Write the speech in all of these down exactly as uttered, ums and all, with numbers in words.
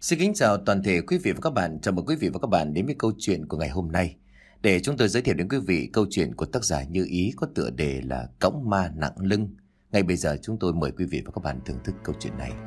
Xin kính chào toàn thể quý vị và các bạn. Chào mừng quý vị và các bạn đến với câu chuyện của ngày hôm nay. Để chúng tôi giới thiệu đến quý vị câu chuyện của tác giả Như Ý có tựa đề là Cõng ma nặng lưng. Ngay bây giờ chúng tôi mời quý vị và các bạn thưởng thức câu chuyện này.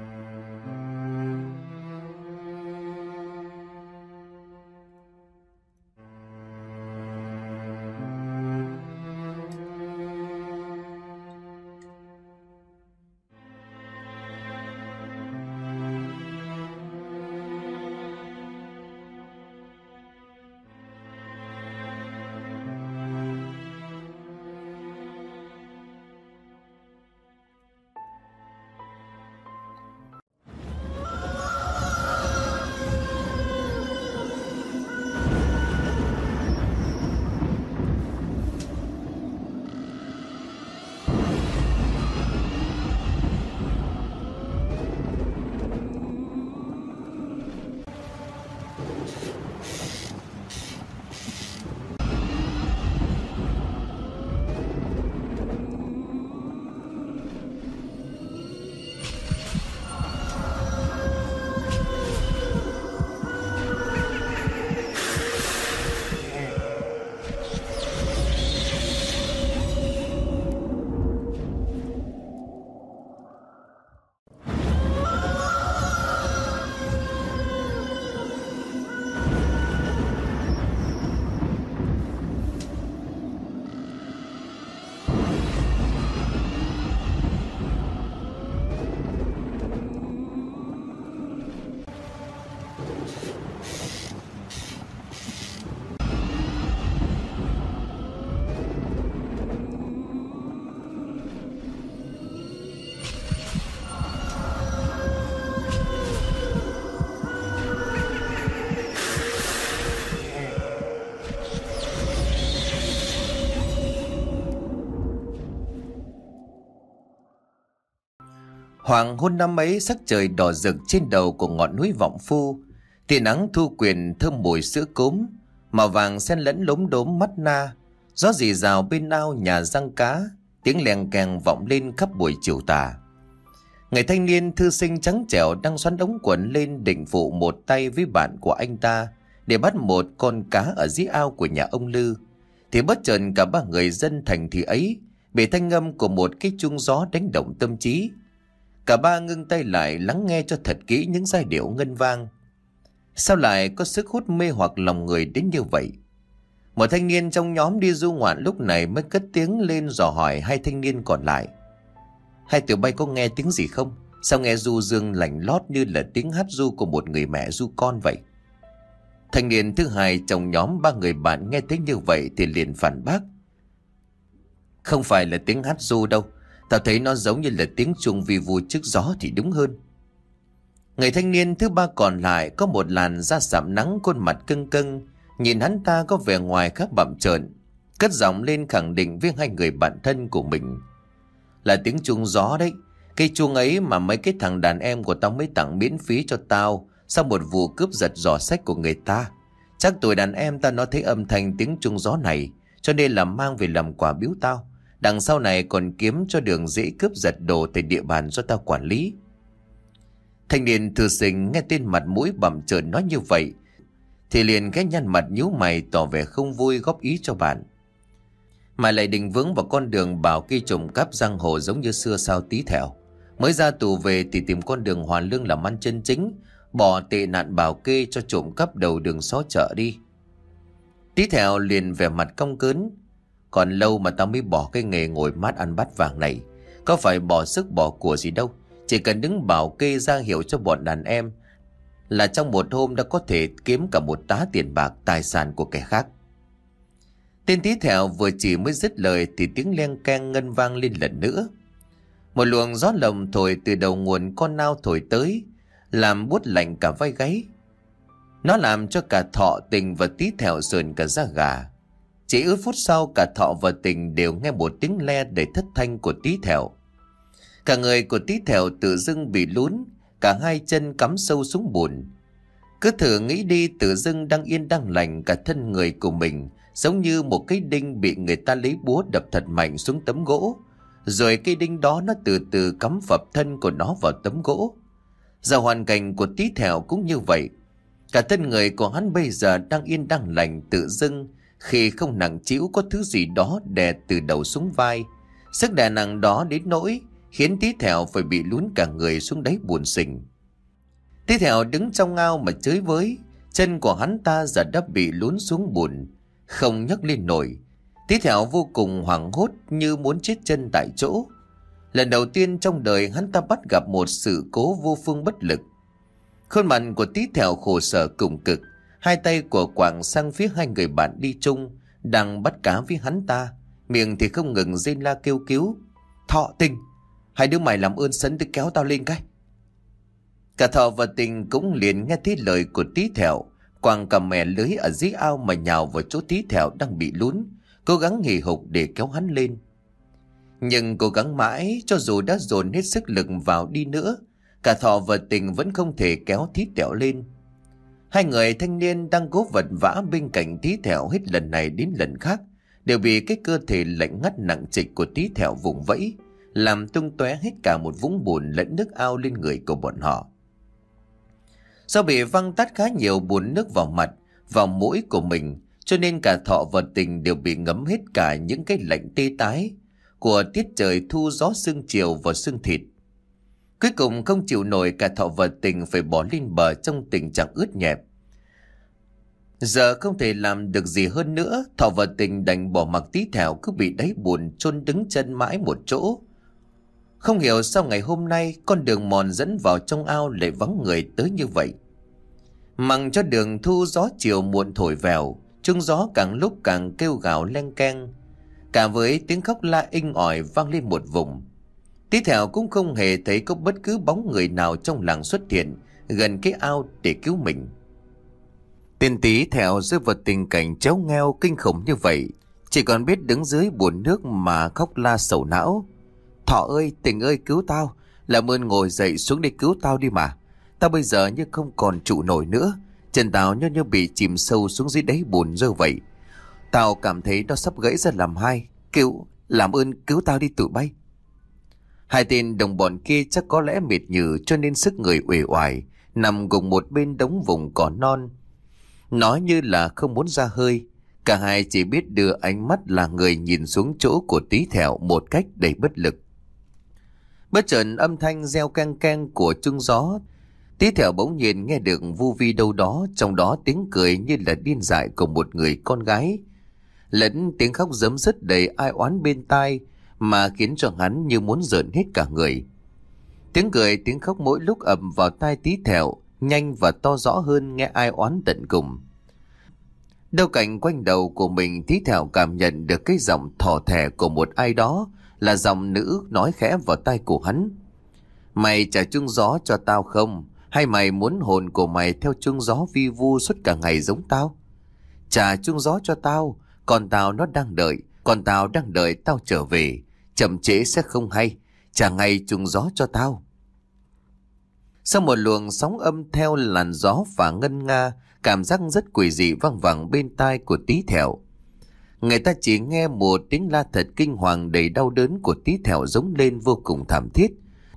Hoàng hôn năm ấy, sắc trời đỏ rực trên đầu của ngọn núi Vọng Phu, tia nắng thu quyền thơm mùi sữa cốm, màu vàng xen lẫn lốm đốm mắt na. Gió rì rào bên ao nhà răng cá, tiếng leng keng vọng lên khắp buổi chiều tà. Người thanh niên thư sinh trắng trẻo đang xoắn ống quần lên định phụ một tay với bạn của anh ta để bắt một con cá ở dưới ao của nhà ông Lư, thì bất chợt cả ba người dân thành thị ấy bị thanh âm của một cái chuông gió đánh động tâm trí. Cả ba ngưng tay lại lắng nghe cho thật kỹ những giai điệu ngân vang. Sao lại có sức hút mê hoặc lòng người đến như vậy? Một thanh niên trong nhóm đi du ngoạn lúc này mới cất tiếng lên dò hỏi hai thanh niên còn lại. Hai tụi bay có nghe tiếng gì không? Sao nghe du dương lành lót như là tiếng hát ru của một người mẹ ru con vậy? Thanh niên thứ hai trong nhóm ba người bạn nghe thấy như vậy thì liền phản bác. Không phải là tiếng hát ru đâu. Tao thấy nó giống như là tiếng chuông vi vu trước gió thì đúng hơn. Người thanh niên thứ ba còn lại có một làn da sạm nắng, khuôn mặt cưng cưng, nhìn hắn ta có vẻ ngoài khác bặm trợn, cất giọng lên khẳng định với hai người bạn thân của mình. Là tiếng chuông gió đấy. Cái chuông ấy mà mấy cái thằng đàn em của tao mới tặng miễn phí cho tao sau một vụ cướp giật giỏ sách của người ta. Chắc tụi đàn em ta nó thấy âm thanh tiếng chuông gió này, cho nên là mang về làm quà biếu tao. Đằng sau này còn kiếm cho đường dễ cướp giật đồ tại địa bàn do tao quản lý. Thanh niên thư sinh nghe tên mặt mũi bặm trợn nói như vậy thì liền cái nhăn mặt nhíu mày tỏ vẻ không vui góp ý cho bạn. Mà lại định vướng vào con đường bảo kê trộm cắp giang hồ giống như xưa sao tí thẹo. Mới ra tù về thì tìm con đường hoàn lương làm ăn chân chính, bỏ tệ nạn bảo kê cho trộm cắp đầu đường xó chợ đi. Tí thẹo liền vẻ mặt cong cớn. Còn lâu mà tao mới bỏ cái nghề ngồi mát ăn bát vàng này. Có phải bỏ sức bỏ của gì đâu. Chỉ cần đứng bảo kê ra hiệu cho bọn đàn em là trong một hôm đã có thể kiếm cả một tá tiền bạc tài sản của kẻ khác. Tên tí thẹo vừa chỉ mới dứt lời thì tiếng leng keng ngân vang lên lần nữa. Một luồng gió lồng thổi từ đầu nguồn con nao thổi tới, làm buốt lạnh cả vai gáy. Nó làm cho cả Thọ, Tình và Tí Thẹo sườn cả da gà. Chỉ ít phút sau cả Thọ và Tình đều nghe một tiếng le đầy thất thanh của Tí Thẹo. Cả người của Tí Thẹo tự dưng bị lún, cả hai chân cắm sâu xuống bùn. Cứ thử nghĩ đi, tự dưng đang yên đang lành, cả thân người của mình giống như một cái đinh bị người ta lấy búa đập thật mạnh xuống tấm gỗ. Rồi cây đinh đó nó từ từ cắm phập thân của nó vào tấm gỗ. Giờ hoàn cảnh của Tí Thẹo cũng như vậy. Cả thân người của hắn bây giờ đang yên đang lành tự dưng khi không nặng trĩu có thứ gì đó đè từ đầu xuống vai. Sức đè nặng đó đến nỗi khiến Tí Thẹo phải bị lún cả người xuống đáy bùn sình. Tí Thẹo đứng trong ao mà chới với, chân của hắn ta giờ đã bị lún xuống bùn, không nhấc lên nổi. Tí Thẹo vô cùng hoảng hốt như muốn chết chân tại chỗ. Lần đầu tiên trong đời hắn ta bắt gặp một sự cố vô phương bất lực. Khuôn mặt của Tí Thẹo khổ sở cùng cực, hai tay của quảng sang phía hai người bạn đi chung đang bắt cá với hắn ta, miệng thì không ngừng rên la kêu cứu. Thọ, Tình, hai đứa mày làm ơn sấn tới kéo tao lên cái. Cả Thọ và Tình cũng liền nghe thấy lời của Tí Thẹo, quàng cả mẻ lưới ở dưới ao mà nhào vào chỗ Tí Thẹo đang bị lún, cố gắng hì hục để kéo hắn lên. Nhưng cố gắng mãi, cho dù đã dồn hết sức lực vào đi nữa, cả Thọ và Tình vẫn không thể kéo Tí Thẹo lên. Hai người thanh niên đang cố vật vã bên cạnh Tí Thẹo hết lần này đến lần khác, đều bị cái cơ thể lạnh ngắt nặng trịch của Tí Thẹo vùng vẫy, làm tung tóe hết cả một vũng bùn lẫn nước ao lên người của bọn họ. Do bị văng tát khá nhiều bùn nước vào mặt, vào mũi của mình, cho nên cả Thọ và Tình đều bị ngấm hết cả những cái lạnh tê tái của tiết trời thu gió sương chiều vào xương thịt. Cuối cùng không chịu nổi, cả Thọ và Tình phải bỏ lên bờ trong tình trạng ướt nhẹp. Giờ không thể làm được gì hơn nữa, Thọ và Tình đành bỏ mặc Tí Thẹo cứ bị đáy bùn chôn đứng chân mãi một chỗ. Không hiểu sao ngày hôm nay con đường mòn dẫn vào trong ao lại vắng người tới như vậy. Mặc cho đường thu gió chiều muộn thổi vèo, chuông gió càng lúc càng kêu gào leng keng, cả với tiếng khóc la inh ỏi vang lên một vùng. Tí Thẹo cũng không hề thấy có bất cứ bóng người nào trong làng xuất hiện gần cái ao để cứu mình. Tên Tí Thẹo rơi vào tình cảnh chéo ngheo kinh khủng như vậy, chỉ còn biết đứng dưới bùn nước mà khóc la sầu não. Thọ ơi, Tình ơi, cứu tao, làm ơn ngồi dậy xuống để cứu tao đi mà. Tao bây giờ như không còn trụ nổi nữa, chân tao như như bị chìm sâu xuống dưới đáy bùn rơi vậy. Tao cảm thấy nó sắp gãy ra làm hai. Cứu, làm ơn cứu tao đi tụi bay. Hai tên đồng bọn kia chắc có lẽ mệt nhừ cho nên sức người uể oải, nằm gục một bên đống vùng cỏ non, nói như là không muốn ra hơi. Cả hai chỉ biết đưa ánh mắt là người nhìn xuống chỗ của Tí Thẹo một cách đầy bất lực. Bất chợt âm thanh reo keng keng của chuông gió. Tí Thẹo bỗng nhiên nghe được vu vi đâu đó, trong đó tiếng cười như là điên dại của một người con gái, lẫn tiếng khóc giấm dứt đầy ai oán bên tai, mà khiến cho hắn như muốn rợn hết cả người. Tiếng cười tiếng khóc mỗi lúc ầm vào tai Tí Thẹo, nhanh và to rõ hơn, nghe ai oán tận cùng. Đâu cạnh quanh đầu của mình, Tí Thẹo cảm nhận được cái giọng thỏ thẻ của một ai đó, là giọng nữ nói khẽ vào tai của hắn. Mày trả chuông gió cho tao không? Hay mày muốn hồn của mày theo chuông gió vi vu suốt cả ngày giống tao? Trả chuông gió cho tao, còn tao nó đang đợi, còn tao đang đợi tao trở về. Chậm trễ sẽ không hay, trả ngay chuông gió cho tao. Sau một luồng sóng âm theo làn gió và ngân nga, cảm giác rất quỷ dị vang vẳng bên tai của Tí Thẹo. Người ta chỉ nghe một tiếng la thật kinh hoàng đầy đau đớn của Tí Thẹo giống lên vô cùng thảm thiết.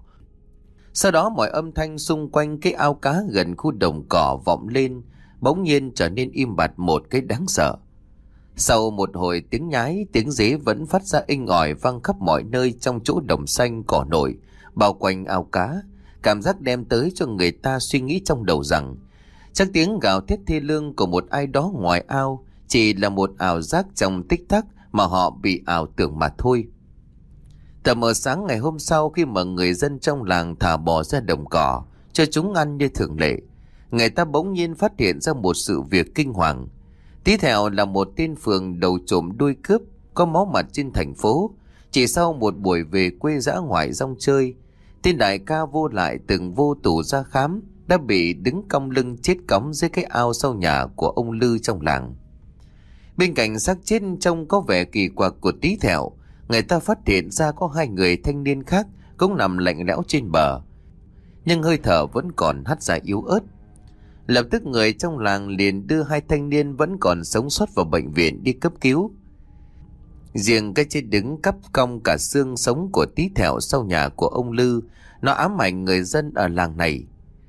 Sau đó mọi âm thanh xung quanh cái ao cá gần khu đồng cỏ vọng lên, bỗng nhiên trở nên im bặt một cái đáng sợ. Sau một hồi tiếng nhái, tiếng dế vẫn phát ra inh ỏi vang khắp mọi nơi trong chỗ đồng xanh cỏ nổi, bao quanh ao cá. Cảm giác đem tới cho người ta suy nghĩ trong đầu rằng chắc tiếng gào thét thê lương của một ai đó ngoài ao chỉ là một ảo giác trong tích tắc mà họ bị ảo tưởng mà thôi. Tờ mờ sáng ngày hôm sau, khi mà người dân trong làng thả bò ra đồng cỏ cho chúng ăn như thường lệ, người ta bỗng nhiên phát hiện ra một sự việc kinh hoàng. Tí Thẹo là một tên phường đầu trộm đuôi cướp, có máu mặt trên thành phố. Chỉ sau một buổi về quê dã ngoại rong chơi, tên đại ca vô lại từng vô tù ra khám, đã bị đứng cong lưng chết cóng dưới cái ao sau nhà của ông Lư trong làng. Bên cạnh xác chết trông có vẻ kỳ quặc của Tí Thẹo, người ta phát hiện ra có hai người thanh niên khác cũng nằm lạnh lẽo trên bờ, nhưng hơi thở vẫn còn hắt ra yếu ớt. Lập tức người trong làng liền đưa hai thanh niên vẫn còn sống sót vào bệnh viện đi cấp cứu. Riêng cái chết đứng cắp cong cả xương sống của Tí Thẹo sau nhà của ông Lư, nó ám ảnh người dân ở làng này.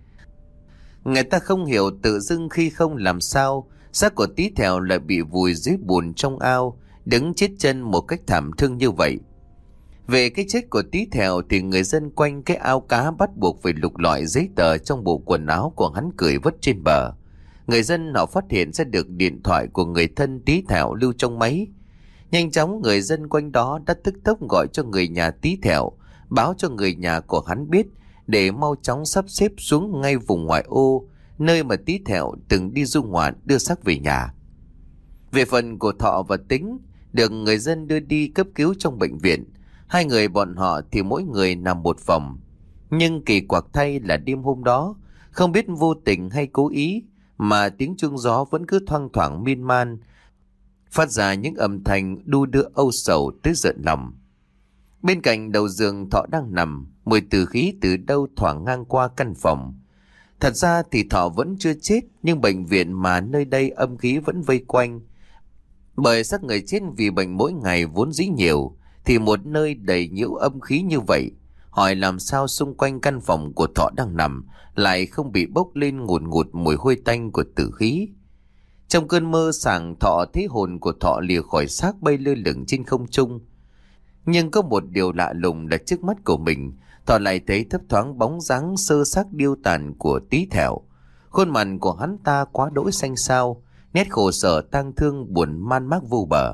Người ta không hiểu tự dưng khi không làm sao, xác của Tí Thẹo lại bị vùi dưới bùn trong ao, đứng chết chân một cách thảm thương như vậy. Về cái chết của Tí Thẹo thì người dân quanh cái ao cá bắt buộc phải lục lọi giấy tờ trong bộ quần áo của hắn cởi vứt trên bờ. Người dân họ phát hiện ra được điện thoại của người thân Tí Thẹo lưu trong máy. Nhanh chóng người dân quanh đó đã tức tốc gọi cho người nhà Tí Thẹo, báo cho người nhà của hắn biết để mau chóng sắp xếp xuống ngay vùng ngoại ô, nơi mà Tí Thẹo từng đi du ngoạn đưa xác về nhà. Về phần của Thọ và Tính, được người dân đưa đi cấp cứu trong bệnh viện. Hai người bọn họ thì mỗi người nằm một phòng. Nhưng kỳ quặc thay là đêm hôm đó, không biết vô tình hay cố ý, mà tiếng chuông gió vẫn cứ thoang thoảng miên man, phát ra những âm thanh đu đưa âu sầu tới giận lòng. Bên cạnh đầu giường Thọ đang nằm, mùi tử khí từ đâu thoảng ngang qua căn phòng. Thật ra thì Thọ vẫn chưa chết, nhưng bệnh viện mà nơi đây âm khí vẫn vây quanh. Bởi xác người chết vì bệnh mỗi ngày vốn dĩ nhiều, thì một nơi đầy nhiễu âm khí như vậy, hỏi làm sao xung quanh căn phòng của Thọ đang nằm lại không bị bốc lên ngùn ngụt mùi hôi tanh của tử khí. Trong cơn mơ sảng, Thọ thấy hồn của Thọ lìa khỏi xác bay lơ lửng trên không trung. Nhưng có một điều lạ lùng là trước mắt của mình, Thọ lại thấy thấp thoáng bóng dáng sơ xác điêu tàn của Tí Thẹo. Khuôn mặt của hắn ta quá đỗi xanh xao, nét khổ sở tang thương buồn man mác vô bờ.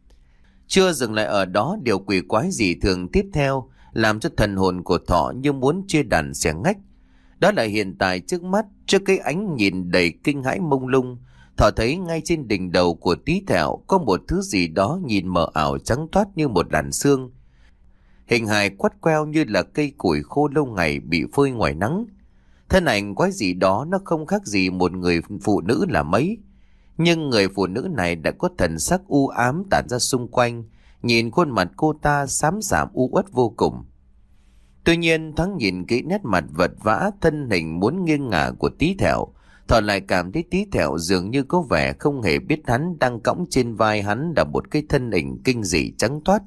Chưa dừng lại ở đó, điều quỷ quái dị thường tiếp theo làm cho thần hồn của Thọ như muốn chia đàn xẻ ngách. Đó là hiện tại trước mắt, trước cái ánh nhìn đầy kinh hãi mông lung, Thọ thấy ngay trên đỉnh đầu của Tí Thẹo có một thứ gì đó nhìn mờ ảo trắng toát như một làn xương. Hình hài quắt queo như là cây củi khô lâu ngày bị phơi ngoài nắng. Thân ảnh quái dị đó nó không khác gì một người phụ nữ là mấy. Nhưng người phụ nữ này đã có thần sắc u ám tản ra xung quanh, nhìn khuôn mặt cô ta xám xảm u uất vô cùng. Tuy nhiên thoáng nhìn kỹ nét mặt vật vã, thân hình muốn nghiêng ngả của Tí Thẹo, Thọ lại cảm thấy Tí Thẹo dường như có vẻ không hề biết hắn đang cõng trên vai hắn là một cái thân hình kinh dị trắng toát.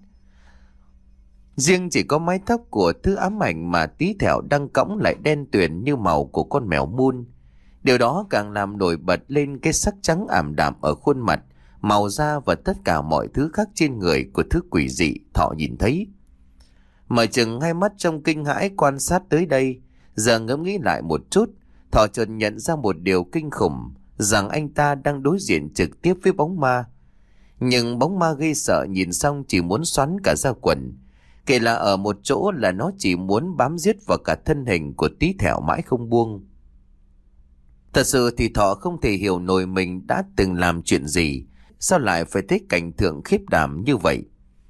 Riêng chỉ có mái tóc của thứ ám ảnh mà Tí Thẹo đang cõng lại đen tuyền như màu của con mèo mun. Điều đó càng làm nổi bật lên cái sắc trắng ảm đạm ở khuôn mặt, màu da và tất cả mọi thứ khác trên người của thứ quỷ dị Thọ nhìn thấy. Mở chừng hai mắt trong kinh hãi quan sát tới đây, giờ ngẫm nghĩ lại một chút, Thọ chợt nhận ra một điều kinh khủng, rằng anh ta đang đối diện trực tiếp với bóng ma. Nhưng bóng ma gây sợ nhìn xong chỉ muốn xoắn cả ra quần. Kể là ở một chỗ là nó chỉ muốn bám giết vào cả thân hình của Tí Thẹo mãi không buông. Thật sự thì Thọ không thể hiểu nổi mình đã từng làm chuyện gì, sao lại phải thấy cảnh tượng khiếp đảm như vậy.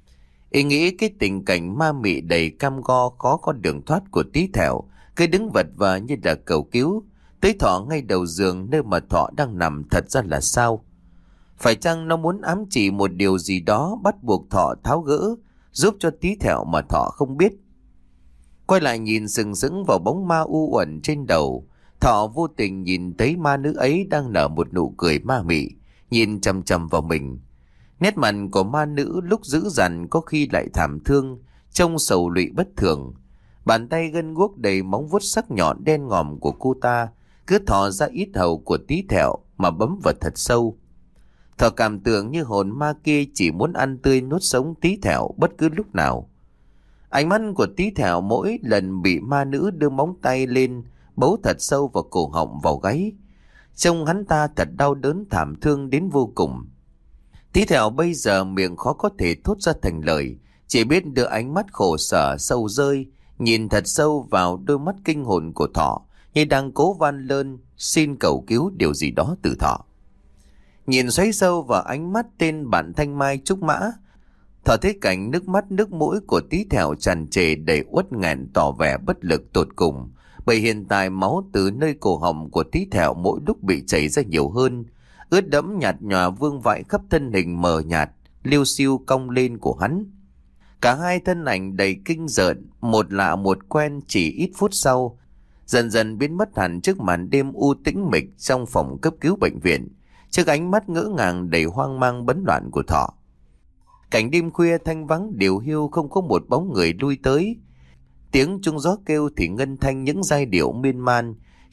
Ý nghĩ cái tình cảnh ma mị đầy cam go khó có đường thoát của Tí Thẹo, cứ đứng vật vờ như là cầu cứu, tới Thọ ngay đầu giường nơi mà Thọ đang nằm thật ra là sao? Phải chăng nó muốn ám chỉ một điều gì đó bắt buộc Thọ tháo gỡ, giúp cho Tí Thẹo mà Thọ không biết? Quay lại nhìn sừng sững vào bóng ma u uẩn trên đầu, Thọ vô tình nhìn thấy ma nữ ấy đang nở một nụ cười ma mị, nhìn chằm chằm vào mình. Nét mặt của ma nữ lúc dữ dằn có khi lại thảm thương, trông sầu lụy bất thường. Bàn tay gân guốc đầy móng vuốt sắc nhọn đen ngòm của cô ta cứ thò ra ít hầu của Tí Thẹo mà bấm vào thật sâu. Thọ cảm tưởng như hồn ma kia chỉ muốn ăn tươi nuốt sống Tí Thẹo bất cứ lúc nào. Ánh mắt của Tí Thẹo mỗi lần bị ma nữ đưa móng tay lên bấu thật sâu vào cổ họng vào gáy, trông hắn ta thật đau đớn thảm thương đến vô cùng. Tí Thẹo bây giờ miệng khó có thể thốt ra thành lời, chỉ biết đưa ánh mắt khổ sở sâu rơi nhìn thật sâu vào đôi mắt kinh hồn của Thọ, như đang cố van lơn xin cầu cứu điều gì đó từ Thọ. Nhìn xoáy sâu vào ánh mắt tên bạn Thanh Mai Trúc Mã, Thọ thấy cảnh nước mắt nước mũi của Tí Thẹo tràn trề đầy uất nghẹn, tỏ vẻ bất lực tột cùng. Bởi hiện tại máu từ nơi cổ họng của Tí Thẹo mỗi lúc bị chảy ra nhiều hơn, ướt đẫm nhạt nhòa vương vãi khắp thân hình mờ nhạt liêu xiêu cong lên của hắn. Cả hai thân ảnh đầy kinh rợn, một lạ một quen, chỉ ít phút sau dần dần biến mất hẳn trước màn đêm u tĩnh mịch trong phòng cấp cứu bệnh viện, trước ánh mắt ngỡ ngàng đầy hoang mang bấn loạn của Thọ. Cảnh đêm khuya thanh vắng điều hiu, không có một bóng người lui tới. Tiếng chuông gió kêu thì ngân thanh những giai điệu miên man,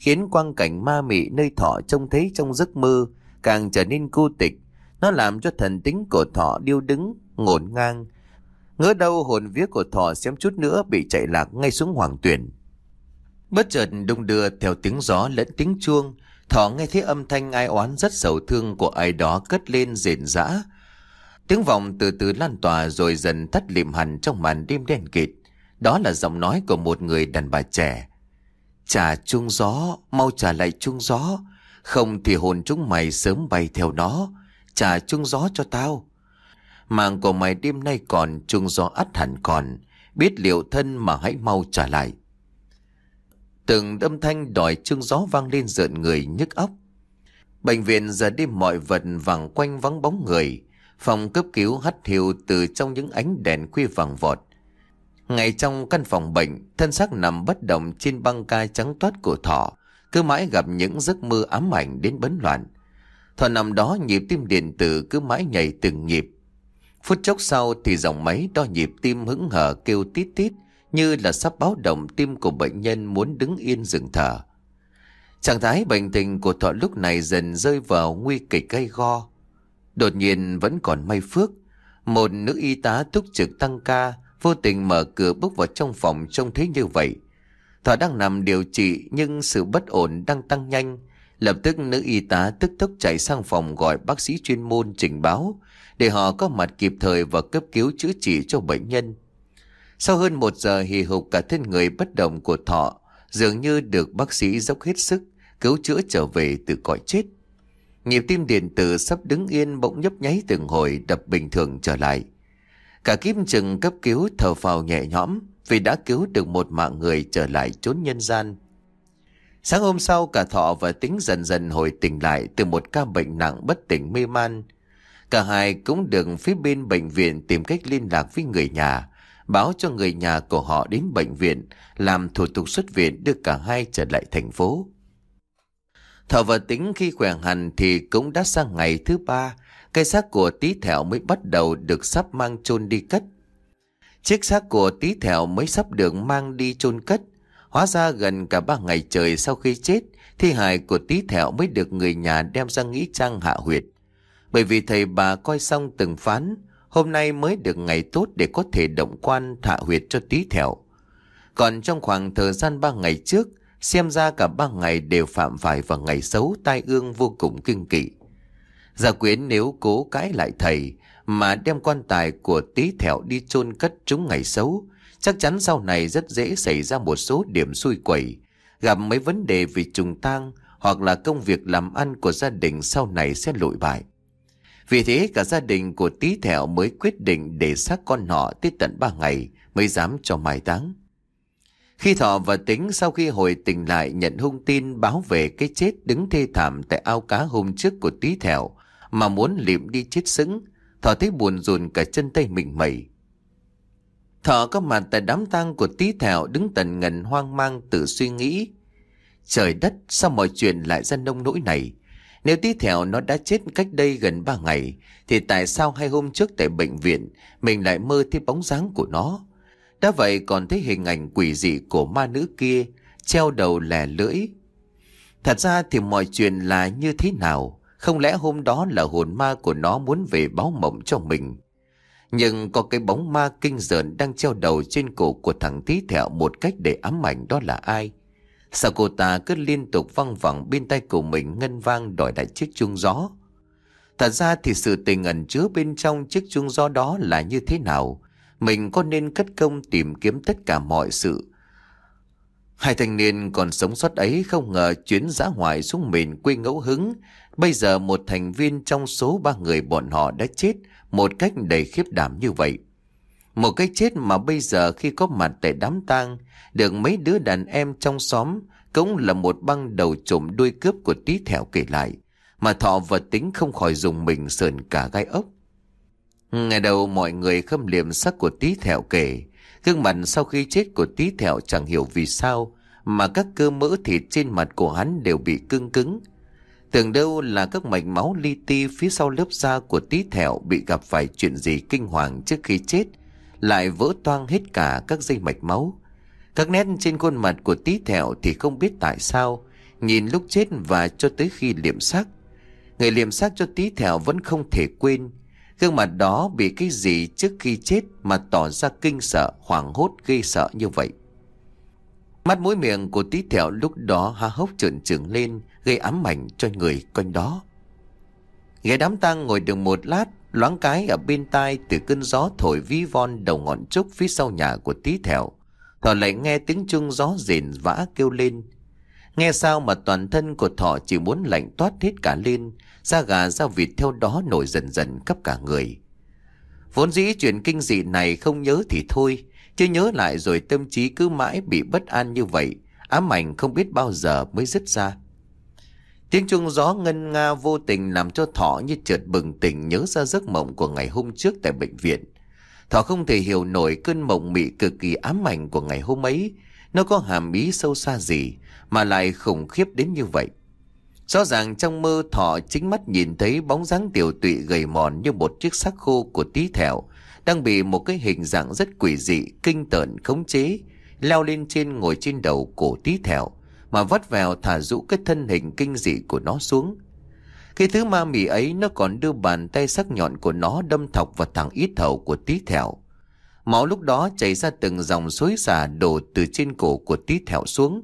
khiến quang cảnh ma mị nơi Thọ trông thấy trong giấc mơ càng trở nên cô tịch. Nó làm cho thần tính của Thọ điêu đứng, ngổn ngang. Ngỡ đâu hồn vía của Thọ xém chút nữa bị chạy lạc ngay xuống hoàng tuyển. Bất chợt đung đưa theo tiếng gió lẫn tiếng chuông, Thọ nghe thấy âm thanh ai oán rất sầu thương của ai đó cất lên rền rã. Tiếng vọng từ từ lan tỏa rồi dần tắt lịm hẳn trong màn đêm đen kịt. Đó là giọng nói của một người đàn bà trẻ. Trả chuông gió, mau trả lại chuông gió, không thì hồn chúng mày sớm bay theo nó. Trả chuông gió cho tao. Mạng của mày đêm nay còn, chuông gió ắt hẳn còn, biết liệu thân mà hãy mau trả lại. Từng âm thanh đòi chuông gió vang lên rợn người nhức óc. Bệnh viện giờ đêm mọi vật vàng quanh vắng bóng người. Phòng cấp cứu hắt hiu từ trong những ánh đèn khuya vàng vọt. Ngay trong căn phòng bệnh, thân xác nằm bất động trên băng ca trắng toát của Thọ, cứ mãi gặp những giấc mơ ám ảnh đến bấn loạn. Thọ nằm đó, nhịp tim điện tử cứ mãi nhảy từng nhịp. Phút chốc sau thì dòng máy đo nhịp tim hững hờ kêu tít tít, như là sắp báo động tim của bệnh nhân muốn đứng yên dừng thở. Trạng thái bệnh tình của Thọ lúc này dần rơi vào nguy kịch gay go. Đột nhiên vẫn còn may phước, một nữ y tá túc trực tăng ca vô tình mở cửa bước vào trong phòng trông thấy như vậy. Thọ đang nằm điều trị nhưng sự bất ổn đang tăng nhanh. Lập tức nữ y tá tức tốc chạy sang phòng gọi bác sĩ chuyên môn trình báo để họ có mặt kịp thời và cấp cứu chữa trị cho bệnh nhân. Sau hơn một giờ hì hục, cả thân người bất động của Thọ dường như được bác sĩ dốc hết sức cứu chữa trở về từ cõi chết. Nhịp tim điện tử sắp đứng yên bỗng nhấp nháy từng hồi đập bình thường trở lại. Cả kíp chừng cấp cứu thở phào nhẹ nhõm vì đã cứu được một mạng người trở lại chốn nhân gian. Sáng hôm sau, cả Thọ và Tính dần dần hồi tỉnh lại từ một ca bệnh nặng bất tỉnh mê man. Cả hai cũng được phía bên bệnh viện tìm cách liên lạc với người nhà, báo cho người nhà của họ đến bệnh viện làm thủ tục xuất viện đưa cả hai trở lại thành phố. Thọ và Tính khi khỏe hẳn thì cũng đã sang ngày thứ ba, cái xác của Tí Thẹo mới bắt đầu được sắp mang chôn đi cất. Chiếc xác của Tí Thẹo mới sắp được mang đi chôn cất. Hóa ra gần cả ba ngày trời sau khi chết, thi hài của Tí Thẹo mới được người nhà đem ra nghĩa trang hạ huyệt. Bởi vì thầy bà coi xong từng phán, hôm nay mới được ngày tốt để có thể động quan hạ huyệt cho Tí Thẹo. Còn trong khoảng thời gian ba ngày trước, xem ra cả ba ngày đều phạm phải vào ngày xấu tai ương vô cùng kinh kỵ. Gia Quyến nếu cố cãi lại thầy mà đem quan tài của Tí Thẹo đi chôn cất trúng ngày xấu, chắc chắn sau này rất dễ xảy ra một số điểm xui quẩy, gặp mấy vấn đề về trùng tang hoặc là công việc làm ăn của gia đình sau này sẽ lụi bại. Vì thế cả gia đình của Tí Thẹo mới quyết định để xác con họ tới tận ba ngày mới dám cho mai táng. Khi Thọ và Tính sau khi hồi tỉnh lại nhận hung tin báo về cái chết đứng thê thảm tại ao cá hôm trước của Tí Thẹo mà muốn liệm đi chết sững, Thọ thấy buồn rùn cả chân tay mình mẩy. Thọ có mặt tại đám tang của Tí Thẹo đứng tần ngần hoang mang tự suy nghĩ. Trời đất, sao mọi chuyện lại ra nông nỗi này? Nếu Tí Thẹo nó đã chết cách đây gần ba ngày, thì tại sao hai hôm trước tại bệnh viện mình lại mơ thấy bóng dáng của nó? Đã vậy còn thấy hình ảnh quỷ dị của ma nữ kia treo đầu lè lưỡi. Thật ra thì mọi chuyện là như thế nào? Không lẽ hôm đó là hồn ma của nó muốn về báo mộng cho mình? Nhưng có cái bóng ma kinh rợn đang treo đầu trên cổ của thằng Tí Thẹo một cách để ám ảnh, đó là ai? Sao cô ta cứ liên tục văng vẳng bên tay của mình ngân vang đòi lại chiếc chuông gió? Thật ra thì sự tình ẩn chứa bên trong chiếc chuông gió đó là như thế nào? Mình có nên cất công tìm kiếm tất cả mọi sự? Hai thanh niên còn sống sót ấy không ngờ chuyến dã ngoại xuống miền quê ngẫu hứng, bây giờ một thành viên trong số ba người bọn họ đã chết một cách đầy khiếp đảm như vậy. Một cái chết mà bây giờ khi có mặt tại đám tang, được mấy đứa đàn em trong xóm cũng là một băng đầu trộm đuôi cướp của Tí Thẹo kể lại, mà Thọ và Tính không khỏi dùng mình sờn cả gai ốc. Ngày đầu mọi người khâm liệm xác của Tí Thẹo kể, gương mặt sau khi chết của Tí Thẹo chẳng hiểu vì sao mà các cơ mỡ thịt trên mặt của hắn đều bị cứng cứng. Tưởng đâu là các mạch máu li ti phía sau lớp da của Tí Thẹo bị gặp phải chuyện gì kinh hoàng trước khi chết, lại vỡ toang hết cả các dây mạch máu. Các nét trên khuôn mặt của Tí Thẹo thì không biết tại sao nhìn lúc chết và cho tới khi liệm xác. Người liệm xác cho Tí Thẹo vẫn không thể quên gương mặt đó bị cái gì trước khi chết mà tỏ ra kinh sợ, hoảng hốt ghê sợ như vậy. Mắt mũi miệng của Tí Thẹo lúc đó há hốc trợn trừng lên, gây ám ảnh cho người quanh đó. Ghé đám tang ngồi được một lát, loáng cái ở bên tai từ cơn gió thổi ví von đầu ngọn trúc phía sau nhà của Tí Thẹo, Thọ lại nghe tiếng chuông gió rền vã kêu lên. Nghe sao mà toàn thân của Thọ chỉ muốn lạnh toát hết cả lên, da gà da vịt theo đó nổi dần dần khắp cả người. Vốn dĩ chuyện kinh dị này không nhớ thì thôi, chứ nhớ lại rồi tâm trí cứ mãi bị bất an như vậy, ám ảnh không biết bao giờ mới dứt ra. Tiếng chuông gió ngân nga vô tình làm cho Thọ như chợt bừng tỉnh, nhớ ra giấc mộng của ngày hôm trước tại bệnh viện. Thọ không thể hiểu nổi cơn mộng mị cực kỳ ám ảnh của ngày hôm ấy, nó có hàm ý sâu xa gì mà lại khủng khiếp đến như vậy. Rõ ràng trong mơ Thọ chính mắt nhìn thấy bóng dáng tiều tụy gầy mòn như một chiếc xác khô của Tí Thẹo đang bị một cái hình dạng rất quỷ dị, kinh tởn khống chế, leo lên trên ngồi trên đầu cổ Tí Thẹo mà vắt vẻo thả rũ cái thân hình kinh dị của nó xuống. Cái thứ ma mị ấy nó còn đưa bàn tay sắc nhọn của nó đâm thọc vào thẳng yết hầu của Tí Thẹo. Máu lúc đó chảy ra từng dòng xối xả đổ từ trên cổ của Tí Thẹo xuống.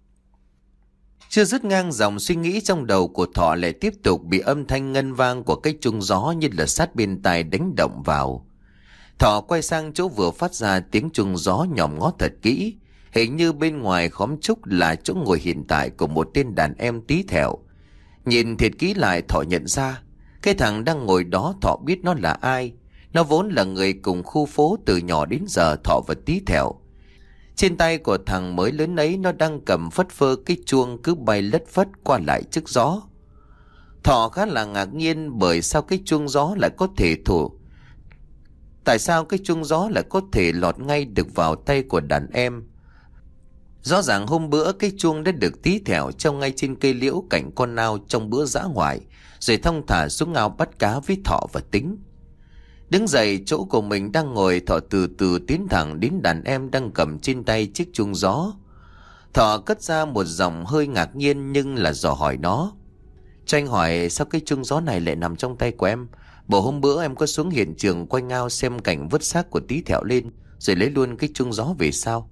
Chưa dứt ngang dòng suy nghĩ trong đầu của Thọ lại tiếp tục bị âm thanh ngân vang của cái chuông gió như là sát bên tai đánh động vào. Thọ quay sang chỗ vừa phát ra tiếng chuông gió, nhòm ngó thật kỹ. Hình như bên ngoài khóm trúc là chỗ ngồi hiện tại của một tên đàn em Tí Thẹo. Nhìn thiệt kỹ lại Thọ nhận ra cái thằng đang ngồi đó Thọ biết nó là ai. Nó vốn là người cùng khu phố từ nhỏ đến giờ Thọ và Tí Thẹo. Trên tay của thằng mới lớn ấy nó đang cầm phất phơ cái chuông cứ bay lất phất qua lại trước gió. Thọ khá là ngạc nhiên bởi sao cái chuông gió lại có thể thủ Tại sao cái chuông gió lại có thể lọt ngay được vào tay của đàn em. Rõ ràng hôm bữa cái chuông đã được Tí Thẹo treo ngay trên cây liễu cạnh con ao trong bữa dã ngoại, rồi thong thả xuống ao bắt cá với Thọ và Tính. Đứng dậy chỗ của mình đang ngồi, Thọ từ từ tiến thẳng đến đàn em đang cầm trên tay chiếc chuông gió. Thọ cất ra một giọng hơi ngạc nhiên nhưng là dò hỏi nó. Cho anh hỏi sao cái chuông gió này lại nằm trong tay của em? Bộ hôm bữa em có xuống hiện trường quanh ao xem cảnh vứt xác của Tí Thẹo lên, rồi lấy luôn cái chuông gió về sao?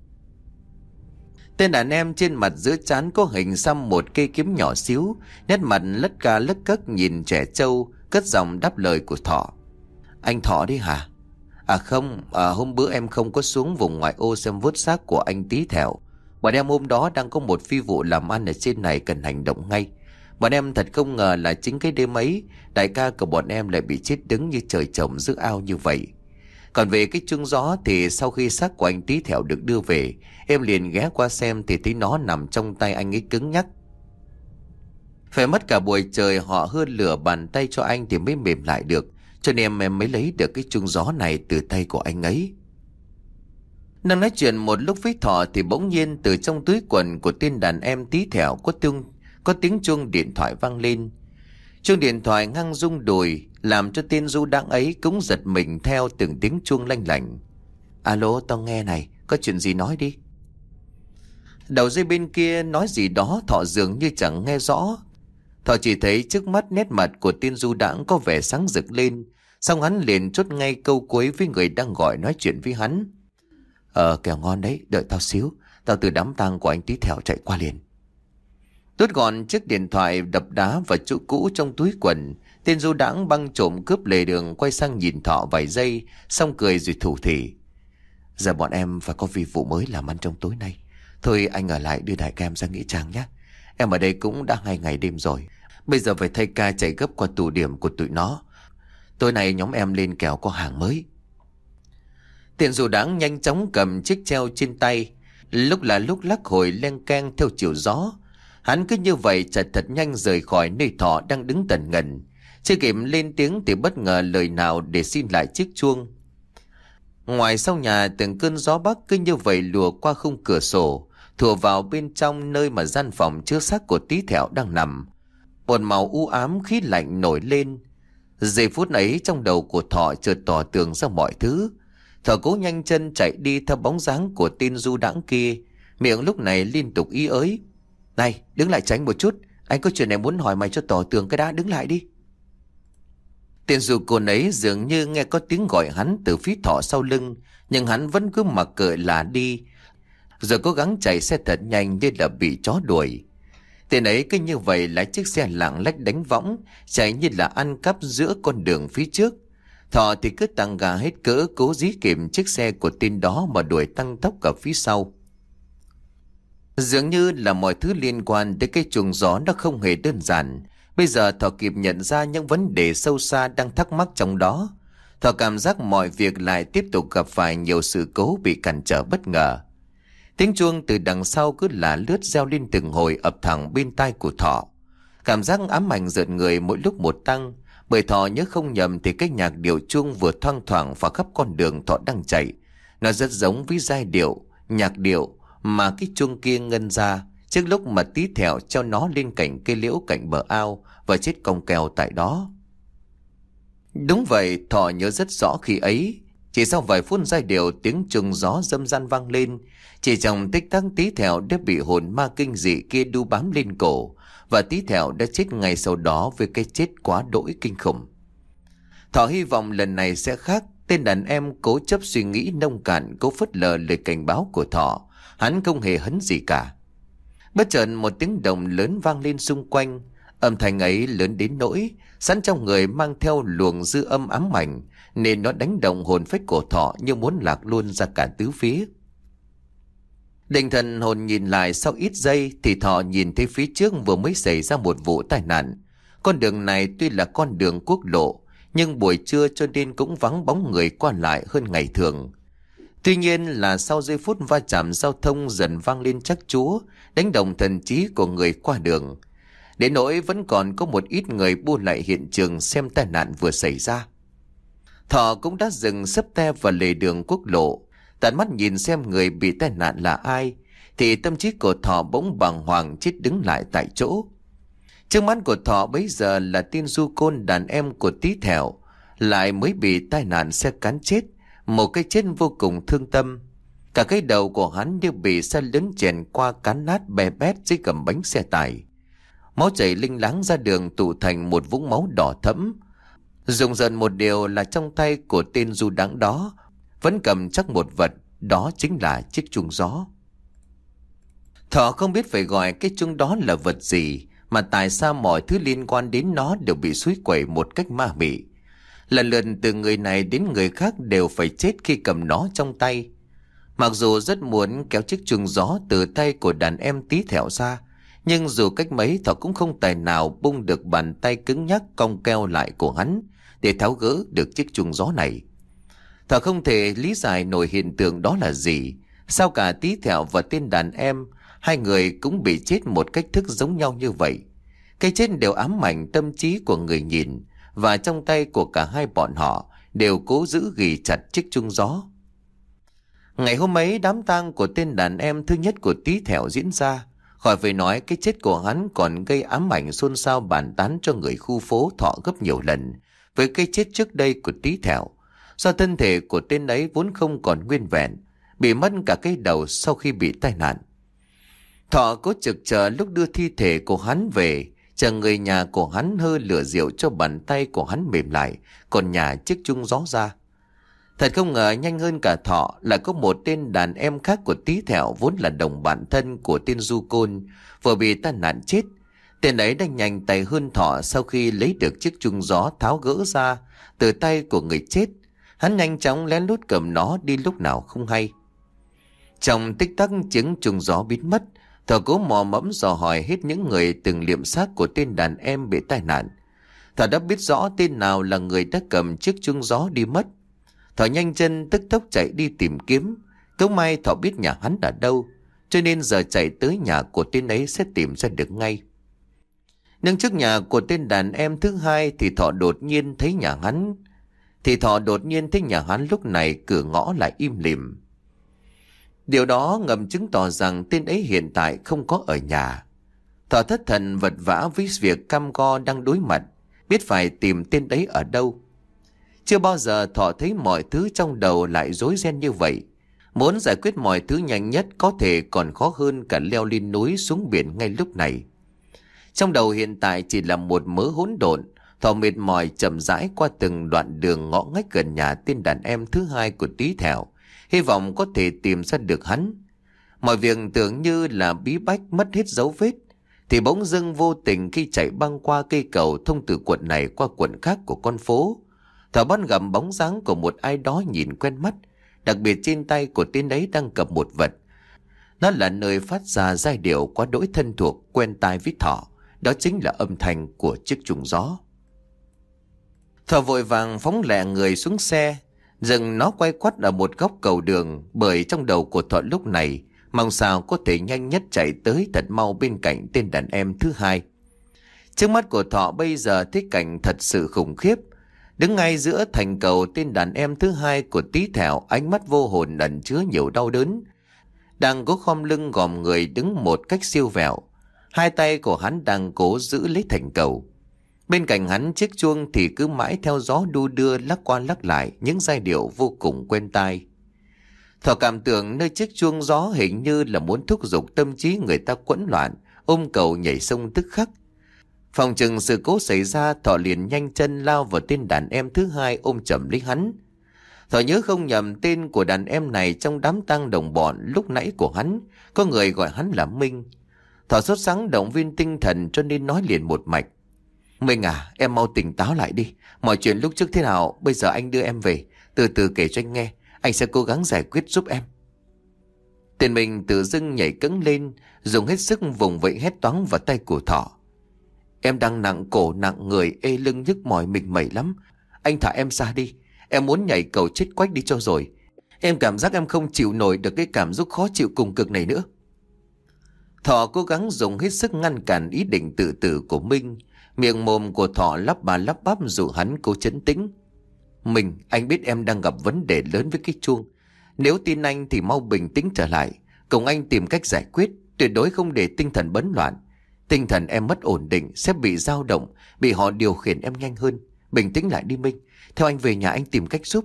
Tên đàn em trên mặt giữa trán có hình xăm một cây kiếm nhỏ xíu, nét mặt lất ca lất cất nhìn trẻ trâu, cất giọng đáp lời của Thọ. Anh Thọ đi hả? À không, à, hôm bữa em không có xuống vùng ngoại ô xem vớt xác của anh Tí Thẹo. Bọn em hôm đó đang có một phi vụ làm ăn ở trên này cần hành động ngay. Bọn em thật không ngờ là chính cái đêm ấy, đại ca của bọn em lại bị chết đứng như trời trồng giữa ao như vậy. Còn về cái chuông gió thì sau khi xác của anh Tí Thẹo được đưa về, em liền ghé qua xem thì thấy nó nằm trong tay anh ấy cứng nhắc. Phải mất cả buổi trời họ hơ lửa bàn tay cho anh thì mới mềm lại được, cho nên em mới lấy được cái chuông gió này từ tay của anh ấy. Đang nói chuyện một lúc với Thọ thì bỗng nhiên từ trong túi quần của tên đàn em Tí Thẹo có tiếng, có tiếng chuông điện thoại vang lên. Chuông điện thoại ngăng rung đùi làm cho tên du đãng ấy cũng giật mình theo từng tiếng chuông lanh lảnh. Alo, tao nghe này, có chuyện gì nói đi. Đầu dây bên kia nói gì đó Thọ dường như chẳng nghe rõ. Thọ chỉ thấy trước mắt nét mặt của tên du đãng có vẻ sáng rực lên, xong hắn liền chốt ngay câu cuối với người đang gọi nói chuyện với hắn. Ờ kẹo ngon đấy, đợi tao xíu, tao từ đám tang của anh Tí Thẹo chạy qua liền. Tuốt gọn chiếc điện thoại đập đá vào chỗ cũ trong túi quần, tên du đãng băng trộm cướp lề đường quay sang nhìn Thọ vài giây, xong cười rồi thủ thỉ. Giờ bọn em phải có phi vụ mới làm ăn trong tối nay. Thôi anh ở lại đưa đại ca em ra nghĩa trang nhé. Em ở đây cũng đã hai ngày đêm rồi, bây giờ phải thay ca chạy gấp qua tụ điểm của tụi nó. Tối nay nhóm em lên kèo có hàng mới. Tên du đãng nhanh chóng cầm chiếc treo trên tay, lúc là lúc lắc hồi len keng theo chiều gió. Hắn cứ như vậy chạy thật nhanh rời khỏi nơi Thọ đang đứng tần ngần. Chưa kịp lên tiếng thì bất ngờ lời nào để xin lại chiếc chuông. Ngoài sau nhà từng cơn gió bắc cứ như vậy lùa qua khung cửa sổ, thùa vào bên trong nơi mà gian phòng chứa xác của Tí Thẹo đang nằm. Một màu u ám khí lạnh nổi lên. Giây phút ấy trong đầu của Thọ chợt tỏ tường ra mọi thứ. Thọ cố nhanh chân chạy đi theo bóng dáng của tên du đãng kia, miệng lúc này liên tục ý ới. Này, đứng lại tránh một chút. Anh có chuyện này muốn hỏi mày cho tỏ tường cái đã, đứng lại đi. Tên du côn ấy dường như nghe có tiếng gọi hắn từ phía Thọ sau lưng, nhưng hắn vẫn cứ mặc kệ là đi, rồi cố gắng chạy xe thật nhanh như là bị chó đuổi. Tên ấy cứ như vậy lái chiếc xe lạng lách đánh võng, chạy như là ăn cắp giữa con đường phía trước. Thọ thì cứ tăng ga hết cỡ, cố dí kịp chiếc xe của tên đó mà đuổi tăng tốc ở phía sau. Dường như là mọi thứ liên quan tới cái chuồng gió nó không hề đơn giản. Bây giờ Thọ kịp nhận ra những vấn đề sâu xa đang thắc mắc trong đó. Thọ cảm giác mọi việc lại tiếp tục gặp phải nhiều sự cố bị cản trở bất ngờ. Tiếng chuông từ đằng sau cứ là lướt reo lên từng hồi ập thẳng bên tai của Thọ. Cảm giác ám ảnh rợn người mỗi lúc một tăng, bởi Thọ nhớ không nhầm thì cái nhạc điệu chuông vừa thoang thoảng vào khắp con đường Thọ đang chạy. Nó rất giống với giai điệu, nhạc điệu mà cái chuông kia ngân ra trước lúc mà Tí Thẹo treo nó lên cạnh cây liễu cạnh bờ ao và chết cong kèo tại đó. Đúng vậy, Thọ nhớ rất rõ khi ấy. Chỉ sau vài phút giai điệu tiếng chuông gió râm ran vang lên, chỉ trong tích tắc Tí Thẹo đã bị hồn ma kinh dị kia đu bám lên cổ, và Tí Thẹo đã chết ngay sau đó với cái chết quá đỗi kinh khủng. Thọ hy vọng lần này sẽ khác. Tên đàn em cố chấp suy nghĩ nông cạn, cố phớt lờ lời cảnh báo của Thọ. Hắn không hề hấn gì cả. Bất chợt một tiếng động lớn vang lên xung quanh. Âm thanh ấy lớn đến nỗi sẵn trong người mang theo luồng dư âm ám ảnh, nên nó đánh động hồn phách của Thọ như muốn lạc luôn ra cả tứ phía. Định thần hồn nhìn lại sau ít giây thì Thọ nhìn thấy phía trước vừa mới xảy ra một vụ tai nạn. Con đường này tuy là con đường quốc lộ, nhưng buổi trưa cho nên cũng vắng bóng người qua lại hơn ngày thường. Tuy nhiên là sau giây phút va chạm giao thông dần vang lên chắc chúa, đánh động thần trí của người qua đường. Đến nỗi vẫn còn có một ít người bu lại hiện trường xem tai nạn vừa xảy ra. Thọ cũng đã dừng sấp te vào lề đường quốc lộ, tận mắt nhìn xem người bị tai nạn là ai, thì tâm trí của Thọ bỗng bàng hoàng chết đứng lại tại chỗ. Trước mắt của Thọ bấy giờ là tên du côn đàn em của Tí Thẹo, lại mới bị tai nạn xe cán chết, một cái chết vô cùng thương tâm. Cả cái đầu của hắn như bị xe lớn chèn qua cán nát bè bét dưới gầm bánh xe tải. Máu chảy linh láng ra đường tụ thành một vũng máu đỏ thẫm. Rùng rợn một điều là trong tay của tên du đáng đó vẫn cầm chắc một vật, đó chính là chiếc chuông gió. Thọ không biết phải gọi cái chuông đó là vật gì, mà tại sao mọi thứ liên quan đến nó đều bị xúi quẩy một cách ma mị. Lần lượt từ người này đến người khác đều phải chết khi cầm nó trong tay. Mặc dù rất muốn kéo chiếc chuông gió từ tay của đàn em Tí Thẹo ra, nhưng dù cách mấy Thọ cũng không tài nào bung được bàn tay cứng nhắc cong keo lại của hắn để tháo gỡ được chiếc chuông gió này. Thọ không thể lý giải nổi hiện tượng đó là gì. Sao cả Tí Thẹo và tên đàn em, hai người cũng bị chết một cách thức giống nhau như vậy. Cái chết đều ám ảnh tâm trí của người nhìn, và trong tay của cả hai bọn họ đều cố giữ ghì chặt chiếc chuông gió. Ngày hôm ấy, đám tang của tên đàn em thứ nhất của Tí Thẹo diễn ra. Khỏi phải nói, cái chết của hắn còn gây ám ảnh xôn xao bàn tán cho người khu phố Thọ gấp nhiều lần với cái chết trước đây của Tí Thẹo. Do thân thể của tên ấy vốn không còn nguyên vẹn, bị mất cả cái đầu sau khi bị tai nạn. Thọ cố trực chờ lúc đưa thi thể của hắn về, chờ người nhà của hắn hơ lửa rượu cho bàn tay của hắn mềm lại, còn nhả chiếc chuông gió ra. Thật không ngờ nhanh hơn cả Thọ lại có một tên đàn em khác của Tí Thẹo vốn là đồng bạn thân của tên du côn vừa bị tai nạn chết. Tên ấy đã nhanh tay hơn Thọ sau khi lấy được chiếc chuông gió tháo gỡ ra từ tay của người chết. Hắn nhanh chóng lén lút cầm nó đi lúc nào không hay. Trong tích tắc tiếng chuông gió biến mất, Thọ cố mò mẫm dò hỏi hết những người từng liệm xác của tên đàn em bị tai nạn. Thọ đã biết rõ tên nào là người đã cầm chiếc chuông gió đi mất. Thọ nhanh chân tức tốc chạy đi tìm kiếm. Cớ may Thọ biết nhà hắn ở đâu, cho nên giờ chạy tới nhà của tên ấy sẽ tìm ra được ngay. Nhưng trước nhà của tên đàn em thứ hai thì Thọ đột nhiên thấy nhà hắn. Thì Thọ đột nhiên thấy nhà hắn lúc này cửa ngõ lại im lìm. Điều đó ngầm chứng tỏ rằng tên ấy hiện tại không có ở nhà. Thọ thất thần vật vã với việc cam go đang đối mặt, biết phải tìm tên ấy ở đâu. Chưa bao giờ Thọ thấy mọi thứ trong đầu lại rối ren như vậy. Muốn giải quyết mọi thứ nhanh nhất có thể còn khó hơn cả leo lên núi xuống biển ngay lúc này. Trong đầu hiện tại chỉ là một mớ hỗn độn. Thọ mệt mỏi chậm rãi qua từng đoạn đường ngõ ngách gần nhà tên đàn em thứ hai của Tí Thẹo, hy vọng có thể tìm ra được hắn. Mọi việc tưởng như là bí bách mất hết dấu vết, thì bỗng dưng vô tình khi chạy băng qua cây cầu thông từ quận này qua quận khác của con phố, Thọ bắt gặp bóng dáng của một ai đó nhìn quen mắt, đặc biệt trên tay của tên ấy đang cầm một vật. Nó là nơi phát ra giai điệu quá đỗi thân thuộc quen tai với Thọ, đó chính là âm thanh của chiếc chuông gió. Thọ vội vàng phóng lẹ người xuống xe, dừng nó quay quắt ở một góc cầu đường, bởi trong đầu của Thọ lúc này mong sao có thể nhanh nhất chạy tới thật mau bên cạnh tên đàn em thứ hai. Trước mắt của Thọ bây giờ thấy cảnh thật sự khủng khiếp. Đứng ngay giữa thành cầu, tên đàn em thứ hai của Tí Thẹo, ánh mắt vô hồn ẩn chứa nhiều đau đớn, đang cố khom lưng gòm người đứng một cách siêu vẹo. Hai tay của hắn đang cố giữ lấy thành cầu. Bên cạnh hắn chiếc chuông thì cứ mãi theo gió đu đưa lắc qua lắc lại những giai điệu vô cùng quen tai. Thọ cảm tưởng nơi chiếc chuông gió hình như là muốn thúc giục tâm trí người ta quẫn loạn, ôm cầu nhảy sông tức khắc. Phòng chừng sự cố xảy ra, Thọ liền nhanh chân lao vào tên đàn em thứ hai ôm chầm lấy hắn. Thọ nhớ không nhầm, tên của đàn em này trong đám tang đồng bọn lúc nãy của hắn có người gọi hắn là Minh. Thọ sốt sắng động viên tinh thần cho nên nói liền một mạch: Minh à, em mau tỉnh táo lại đi. Mọi chuyện lúc trước thế nào, bây giờ anh đưa em về, từ từ kể cho anh nghe, anh sẽ cố gắng giải quyết giúp em. Tên Minh tự dưng nhảy cẫng lên, dùng hết sức vùng vẫy hét toáng vào tay của Thọ: Em đang nặng cổ nặng người, ê lưng nhức mỏi mình mẩy lắm. Anh thả em ra đi, em muốn nhảy cầu chết quách đi cho rồi. Em cảm giác em không chịu nổi được cái cảm giác khó chịu cùng cực này nữa. Thọ cố gắng dùng hết sức ngăn cản ý định tự tử của Minh. Miệng mồm của Thọ lắp bà lắp bắp dụ hắn cố trấn tĩnh. Mình, anh biết em đang gặp vấn đề lớn với cái chuông. Nếu tin anh thì mau bình tĩnh trở lại, cùng anh tìm cách giải quyết, tuyệt đối không để tinh thần bấn loạn. Tinh thần em mất ổn định sẽ bị dao động, bị họ điều khiển em nhanh hơn. Bình tĩnh lại đi Minh, theo anh về nhà anh tìm cách giúp.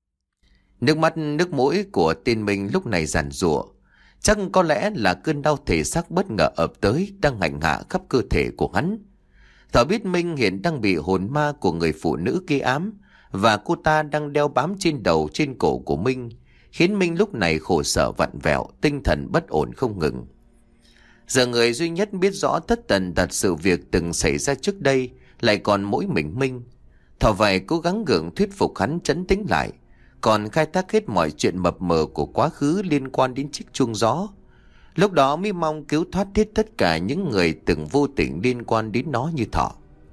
Nước mắt nước mũi của tên Minh lúc này giàn giụa. Chắc có lẽ là cơn đau thể xác bất ngờ ập tới đang hành hạ khắp cơ thể của hắn. Thọ biết Minh hiện đang bị hồn ma của người phụ nữ kia ám, và cô ta đang đeo bám trên đầu trên cổ của Minh, khiến Minh lúc này khổ sở vặn vẹo, tinh thần bất ổn không ngừng. Giờ người duy nhất biết rõ tất tần tật sự việc từng xảy ra trước đây lại còn mỗi mình Minh. Thọ vậy cố gắng gượng thuyết phục hắn trấn tĩnh lại, còn khai thác hết mọi chuyện mập mờ của quá khứ liên quan đến chiếc chuông gió. Lúc đó mới mong cứu thoát hết tất cả những người từng vô tình liên quan đến nó như Thọ.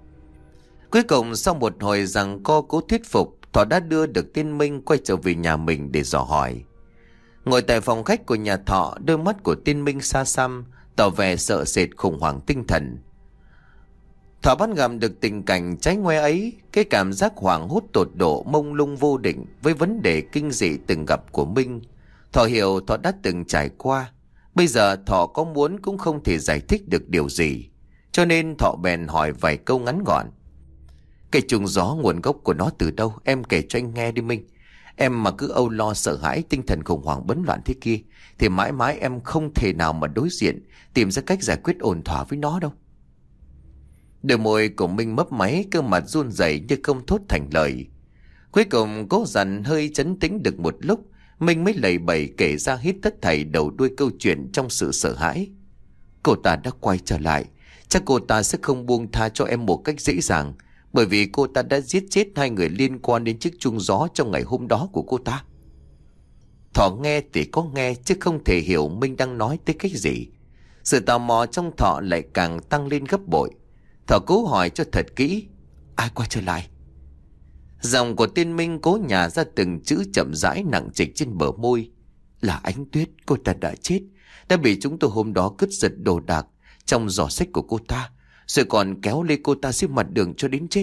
Cuối cùng sau một hồi giằng co cố thuyết phục, Thọ đã đưa được tên Minh quay trở về nhà mình để dò hỏi. Ngồi tại phòng khách của nhà Thọ, đôi mắt của tên Minh xa xăm, tỏ vẻ sợ sệt khủng hoảng tinh thần. Thọ bắt gặp được tình cảnh trái ngoe ấy, cái cảm giác hoảng hốt tột độ mông lung vô định với vấn đề kinh dị từng gặp của Minh. Thọ hiểu Thọ đã từng trải qua. Bây giờ Thọ có muốn cũng không thể giải thích được điều gì, cho nên Thọ bèn hỏi vài câu ngắn gọn. Cái chuông gió nguồn gốc của nó từ đâu, em kể cho anh nghe đi Minh. Em mà cứ âu lo sợ hãi, tinh thần khủng hoảng bấn loạn thế kia, thì mãi mãi em không thể nào mà đối diện, tìm ra cách giải quyết ổn thỏa với nó đâu. Đôi môi của Minh mấp máy, cơ mặt run rẩy như không thốt thành lời. Cuối cùng cố dằn hơi trấn tĩnh được một lúc, Minh mới lầy bẩy kể ra hết tất thảy đầu đuôi câu chuyện trong sự sợ hãi. Cô ta đã quay trở lại, chắc cô ta sẽ không buông tha cho em một cách dễ dàng, bởi vì cô ta đã giết chết hai người liên quan đến chiếc chuông gió trong ngày hôm đó của cô ta. Thọ nghe thì có nghe chứ không thể hiểu Minh đang nói tới cái gì. Sự tò mò trong Thọ lại càng tăng lên gấp bội. Thọ cố hỏi cho thật kỹ: Ai quay trở lại? Giọng của tên Minh cố nhả ra từng chữ chậm rãi nặng trịch trên bờ môi: Là Ánh Tuyết, cô ta đã chết, đã bị chúng tôi hôm đó cướp giật đồ đạc trong giỏ xách của cô ta, rồi còn kéo lê cô ta xuống mặt đường cho đến chết.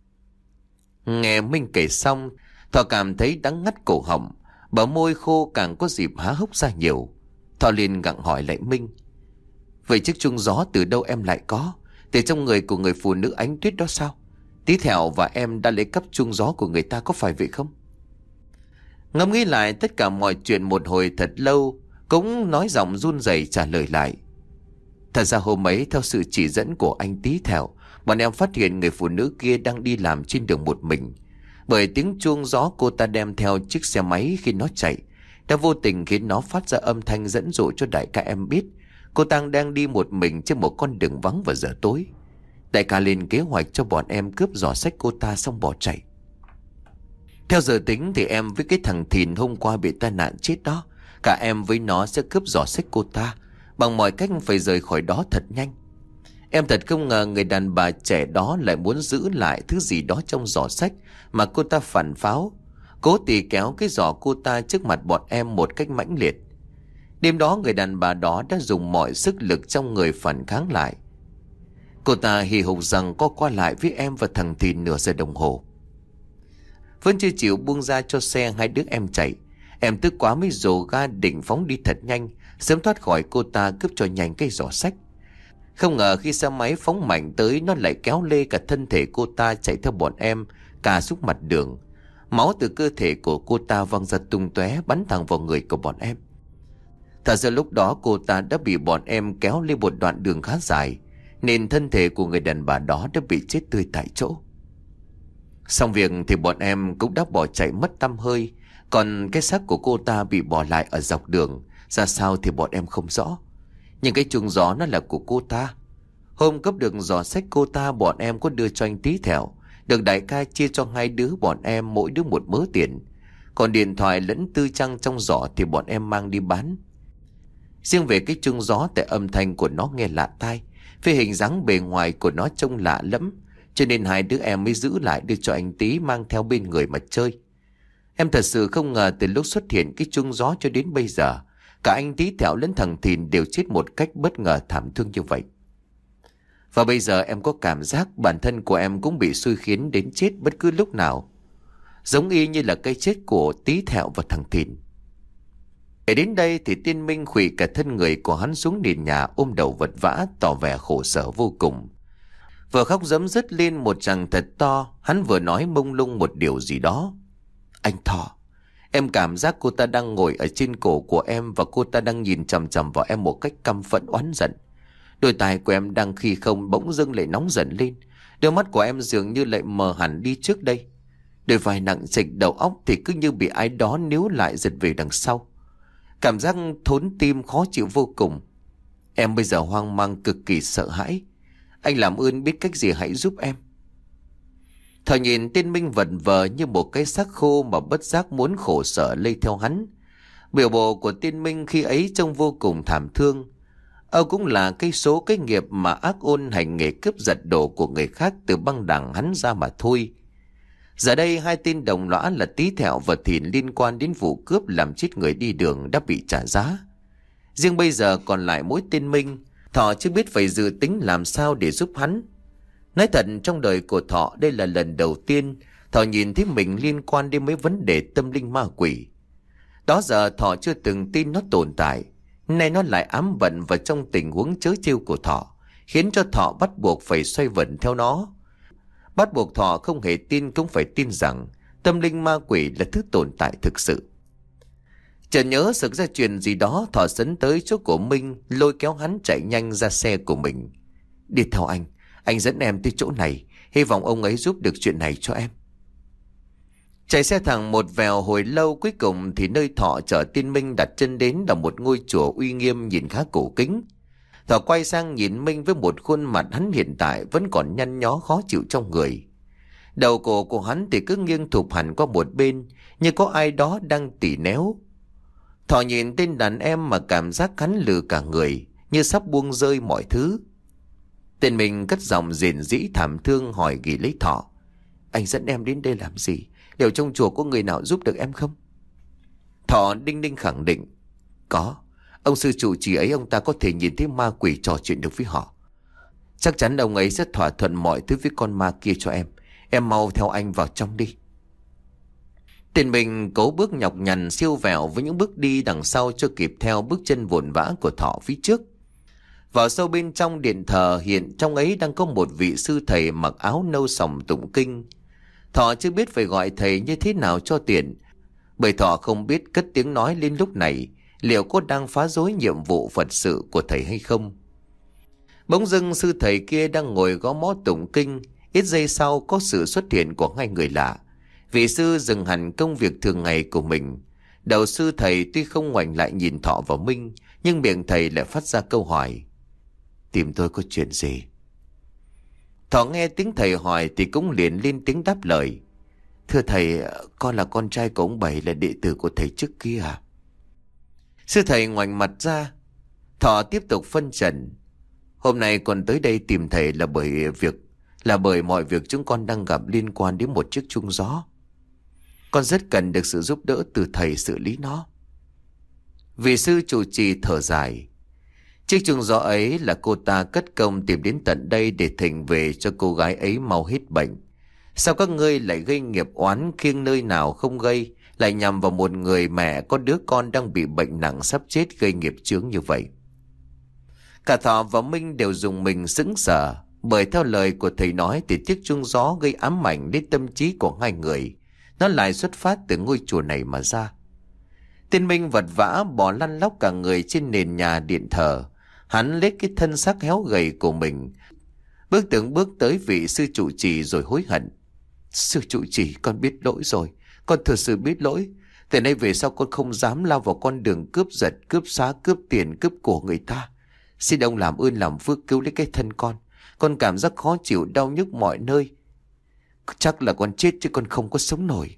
Nghe Minh kể xong, Thọ cảm thấy đắng ngắt cổ họng, bờ môi khô càng có dịp há hốc ra nhiều. Thọ liền gặng hỏi lại Minh: Vậy chiếc chuông gió từ đâu em lại có? Từ trong người của người phụ nữ Ánh Tuyết đó sao? Tí Thẹo và em đã lấy cắp chuông gió của người ta, có phải vậy không? Ngẫm nghĩ lại tất cả mọi chuyện một hồi thật lâu, cũng nói giọng run rẩy trả lời lại. Thật ra hôm ấy theo sự chỉ dẫn của anh Tí Thẹo, bọn em phát hiện người phụ nữ kia đang đi làm trên đường một mình. Bởi tiếng chuông gió cô ta đem theo chiếc xe máy khi nó chạy đã vô tình khiến nó phát ra âm thanh dẫn dụ cho đại ca em biết cô ta đang đi một mình trên một con đường vắng vào giờ tối. Đại ca lên kế hoạch cho bọn em cướp giỏ xách cô ta xong bỏ chạy. Theo giờ tính thì em với cái thằng Thìn hôm qua bị tai nạn chết đó, cả em với nó sẽ cướp giỏ xách cô ta, bằng mọi cách phải rời khỏi đó thật nhanh. Em thật không ngờ người đàn bà trẻ đó lại muốn giữ lại thứ gì đó trong giỏ xách mà cô ta phản pháo, cố tì kéo cái giỏ cô ta trước mặt bọn em một cách mãnh liệt. Đêm đó người đàn bà đó đã dùng mọi sức lực trong người phản kháng lại. Cô ta hì hục rằng có qua lại với em và thằng Thìn nửa giờ đồng hồ. Vẫn chưa chịu buông ra cho xe hai đứa em chạy. Em tức quá mới dồ ga định phóng đi thật nhanh, sớm thoát khỏi cô ta cướp cho nhanh cái giỏ xách. Không ngờ khi xe máy phóng mạnh tới, nó lại kéo lê cả thân thể cô ta chạy theo bọn em cà xuống mặt đường. Máu từ cơ thể của cô ta văng ra tung tóe bắn thẳng vào người của bọn em. Thật ra lúc đó cô ta đã bị bọn em kéo lên một đoạn đường khá dài, nên thân thể của người đàn bà đó đã bị chết tươi tại chỗ. Xong việc thì bọn em cũng đã bỏ chạy mất tăm hơi. Còn cái xác của cô ta bị bỏ lại ở dọc đường, ra sao thì bọn em không rõ. Nhưng cái chuông gió nó là của cô ta. Hôm cướp được giỏ xách cô ta, bọn em có đưa cho anh Tí Thẹo, được đại ca chia cho hai đứa bọn em mỗi đứa một mớ tiền. Còn điện thoại lẫn tư trang trong giỏ thì bọn em mang đi bán. Riêng về cái chuông gió, tại âm thanh của nó nghe lạ tai, về hình dáng bề ngoài của nó trông lạ lắm, cho nên hai đứa em mới giữ lại đưa cho anh Tí mang theo bên người mà chơi. Em thật sự không ngờ từ lúc xuất hiện cái chuông gió cho đến bây giờ, cả anh Tí Thẹo lẫn thằng Thìn đều chết một cách bất ngờ thảm thương như vậy. Và bây giờ em có cảm giác bản thân của em cũng bị xui khiến đến chết bất cứ lúc nào, giống y như là cái chết của Tí Thẹo và thằng Thìn. Để đến đây thì Tiên Minh khuỵu cả thân người của hắn xuống nền nhà, ôm đầu vật vã, tỏ vẻ khổ sở vô cùng. Vừa khóc rấm rứt lên một tràng thật to, hắn vừa nói mông lung một điều gì đó. Anh Thọ, em cảm giác cô ta đang ngồi ở trên cổ của em và cô ta đang nhìn chằm chằm vào em một cách căm phẫn oán giận. Đôi tai của em đang khi không bỗng dưng lại nóng dần lên, đôi mắt của em dường như lại mờ hẳn đi trước đây. Đôi vai nặng trịch, đầu óc thì cứ như bị ai đó níu lại giật về đằng sau. Cảm giác thốn tim khó chịu vô cùng. Em bây giờ hoang mang cực kỳ sợ hãi. Anh làm ơn biết cách gì hãy giúp em. Thọ nhìn Tiên Minh vật vờ như một cái xác khô mà bất giác muốn khổ sở lây theo hắn. Biểu bộ của Tiên Minh khi ấy trông vô cùng thảm thương. Âu cũng là cái số cái nghiệp mà ác ôn hành nghề cướp giật đồ của người khác từ băng đảng hắn ra mà thôi. Giờ đây hai tên đồng lõa là Tí Thẹo và Thìn liên quan đến vụ cướp làm chết người đi đường đã bị trả giá. Riêng bây giờ còn lại mỗi Tiên Minh, Thọ chưa biết phải dự tính làm sao để giúp hắn. Nói thật, trong đời của Thọ đây là lần đầu tiên Thọ nhìn thấy mình liên quan đến mấy vấn đề tâm linh ma quỷ. Đó giờ Thọ chưa từng tin nó tồn tại, nay nó lại ám vận vào trong tình huống trớ trêu của Thọ, khiến cho Thọ bắt buộc phải xoay vần theo nó. Bắt buộc Thọ không hề tin cũng phải tin rằng tâm linh ma quỷ là thứ tồn tại thực sự. Chợt nhớ sực ra chuyện gì đó, Thọ sấn tới chỗ của Minh, lôi kéo hắn chạy nhanh ra xe của mình. Đi theo anh, anh dẫn em tới chỗ này, hy vọng ông ấy giúp được chuyện này cho em. Chạy xe thẳng một vèo hồi lâu, cuối cùng thì nơi Thọ chở Tiên Minh đặt chân đến là một ngôi chùa uy nghiêm nhìn khá cổ kính. Thọ quay sang nhìn Minh với một khuôn mặt hắn hiện tại vẫn còn nhăn nhó khó chịu trong người. Đầu cổ của hắn thì cứ nghiêng thụp hẳn qua một bên, như có ai đó đang tỉ néo. Thọ nhìn tên đàn em mà cảm giác hắn lừ cả người, như sắp buông rơi mọi thứ. Tên mình cất giọng rền rĩ thảm thương hỏi ghi lấy Thọ. Anh dẫn em đến đây làm gì? Liệu trong chùa có người nào giúp được em không? Thọ đinh ninh khẳng định. Có, ông sư trụ trì ấy, ông ta có thể nhìn thấy ma quỷ trò chuyện được với họ. Chắc chắn ông ấy sẽ thỏa thuận mọi thứ với con ma kia cho em. Em mau theo anh vào trong đi. Tên mình cố bước nhọc nhằn siêu vẹo với những bước đi đằng sau cho kịp theo bước chân vội vã của Thọ phía trước. Vào sâu bên trong điện thờ, hiện trong ấy đang có một vị sư thầy mặc áo nâu sòng tụng kinh. Thọ chưa biết phải gọi thầy như thế nào cho tiện, Bởi Thọ không biết cất tiếng nói lên lúc này liệu có đang phá rối nhiệm vụ Phật sự của thầy hay không. Bỗng dưng sư thầy kia đang ngồi gõ mõ tụng kinh. Ít giây sau có sự xuất hiện của hai người lạ. Vị sư dừng hẳn công việc thường ngày của mình. Đầu sư thầy tuy không ngoảnh lại nhìn Thọ và Minh, nhưng miệng thầy lại phát ra câu hỏi: tìm tôi có chuyện gì? Thọ nghe tiếng thầy hỏi thì cũng liền lên tiếng đáp lời: thưa thầy, con là con trai của ông Bảy, là đệ tử của thầy trước kia à? Sư thầy ngoảnh mặt ra. Thọ tiếp tục phân trần: hôm nay con tới đây tìm thầy là bởi việc Là bởi mọi việc chúng con đang gặp liên quan đến một chiếc chuông gió. Con rất cần được sự giúp đỡ từ thầy xử lý nó. Vị sư trụ trì thở dài: chiếc chuông gió ấy là cô ta cất công tìm đến tận đây để thỉnh về cho cô gái ấy mau hết bệnh. Sao các ngươi lại gây nghiệp oán khiêng nơi nào không gây, lại nhằm vào một người mẹ có đứa con đang bị bệnh nặng sắp chết, gây nghiệp chướng như vậy? Cả Thọ và Minh đều dùng mình sững sờ, bởi theo lời của thầy nói thì chiếc chuông gió gây ám ảnh đến tâm trí của hai người. Nó lại xuất phát từ ngôi chùa này mà ra. Tên Minh vật vã bỏ lăn lóc cả người trên nền nhà điện thờ. Hắn lấy cái thân xác héo gầy của mình, bước từng bước tới vị sư trụ trì rồi hối hận: sư trụ trì, con biết lỗi rồi. Con thật sự biết lỗi. Từ nay về sau con không dám lao vào con đường cướp giật, cướp xá, cướp tiền, cướp của người ta. Xin ông làm ơn làm phước cứu lấy cái thân con. Con cảm giác khó chịu, đau nhức mọi nơi. Chắc là con chết chứ con không có sống nổi.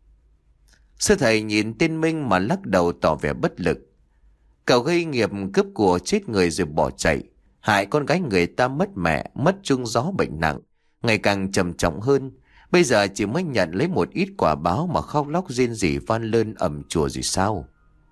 Sư thầy nhìn tên Minh mà lắc đầu tỏ vẻ bất lực. Cậu gây nghiệp cướp của chết người rồi bỏ chạy, hại con gái người ta mất mẹ, mất chuông gió bệnh nặng, ngày càng trầm trọng hơn. Bây giờ chỉ mới nhận lấy một ít quả báo mà khóc lóc rên rỉ van lơn ầm chùa gì sao?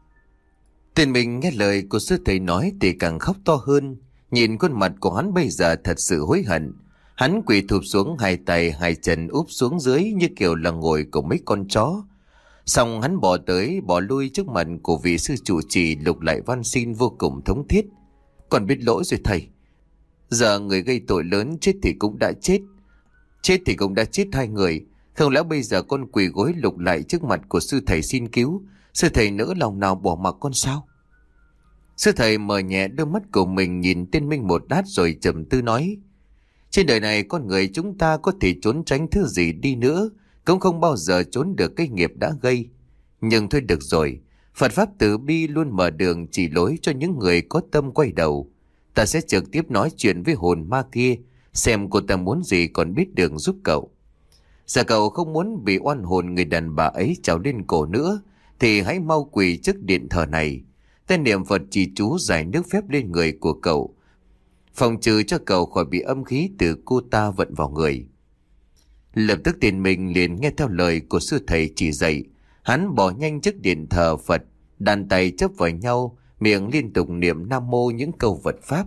Tên Minh nghe lời của sư thầy nói thì càng khóc to hơn. Nhìn khuôn mặt của hắn bây giờ thật sự hối hận. Hắn quỳ thụp xuống, hai tay hai chân úp xuống dưới như kiểu là ngồi của mấy con chó. Xong hắn bỏ tới bỏ lui trước mặt của vị sư trụ trì, lục lại van xin vô cùng thống thiết: con biết lỗi rồi thầy. Giờ người gây tội lớn chết thì cũng đã chết. Chết thì cũng đã chết hai người. Không lẽ bây giờ con quỳ gối lục lại trước mặt của sư thầy xin cứu, sư thầy nỡ lòng nào bỏ mặc con sao? Sư thầy mở nhẹ đôi mắt của mình nhìn tên Minh một lát rồi trầm tư nói: trên đời này con người chúng ta có thể trốn tránh thứ gì đi nữa cũng không bao giờ trốn được cái nghiệp đã gây. Nhưng thôi được rồi, Phật pháp từ bi luôn mở đường chỉ lối cho những người có tâm quay đầu. Ta sẽ trực tiếp nói chuyện với hồn ma kia, xem cô ta muốn gì còn biết đường giúp cậu. Giờ cậu không muốn bị oan hồn người đàn bà ấy trào lên cổ nữa thì hãy mau quỳ trước điện thờ này. Tên niệm Phật chỉ chú giải nước phép lên người của cậu, phòng trừ cho cậu khỏi bị âm khí từ cô ta vận vào người. Lập tức tên mình liền nghe theo lời của sư thầy chỉ dạy. Hắn bỏ nhanh trước điện thờ Phật, đàn tay chấp vào nhau, miệng liên tục niệm nam mô những câu Phật pháp.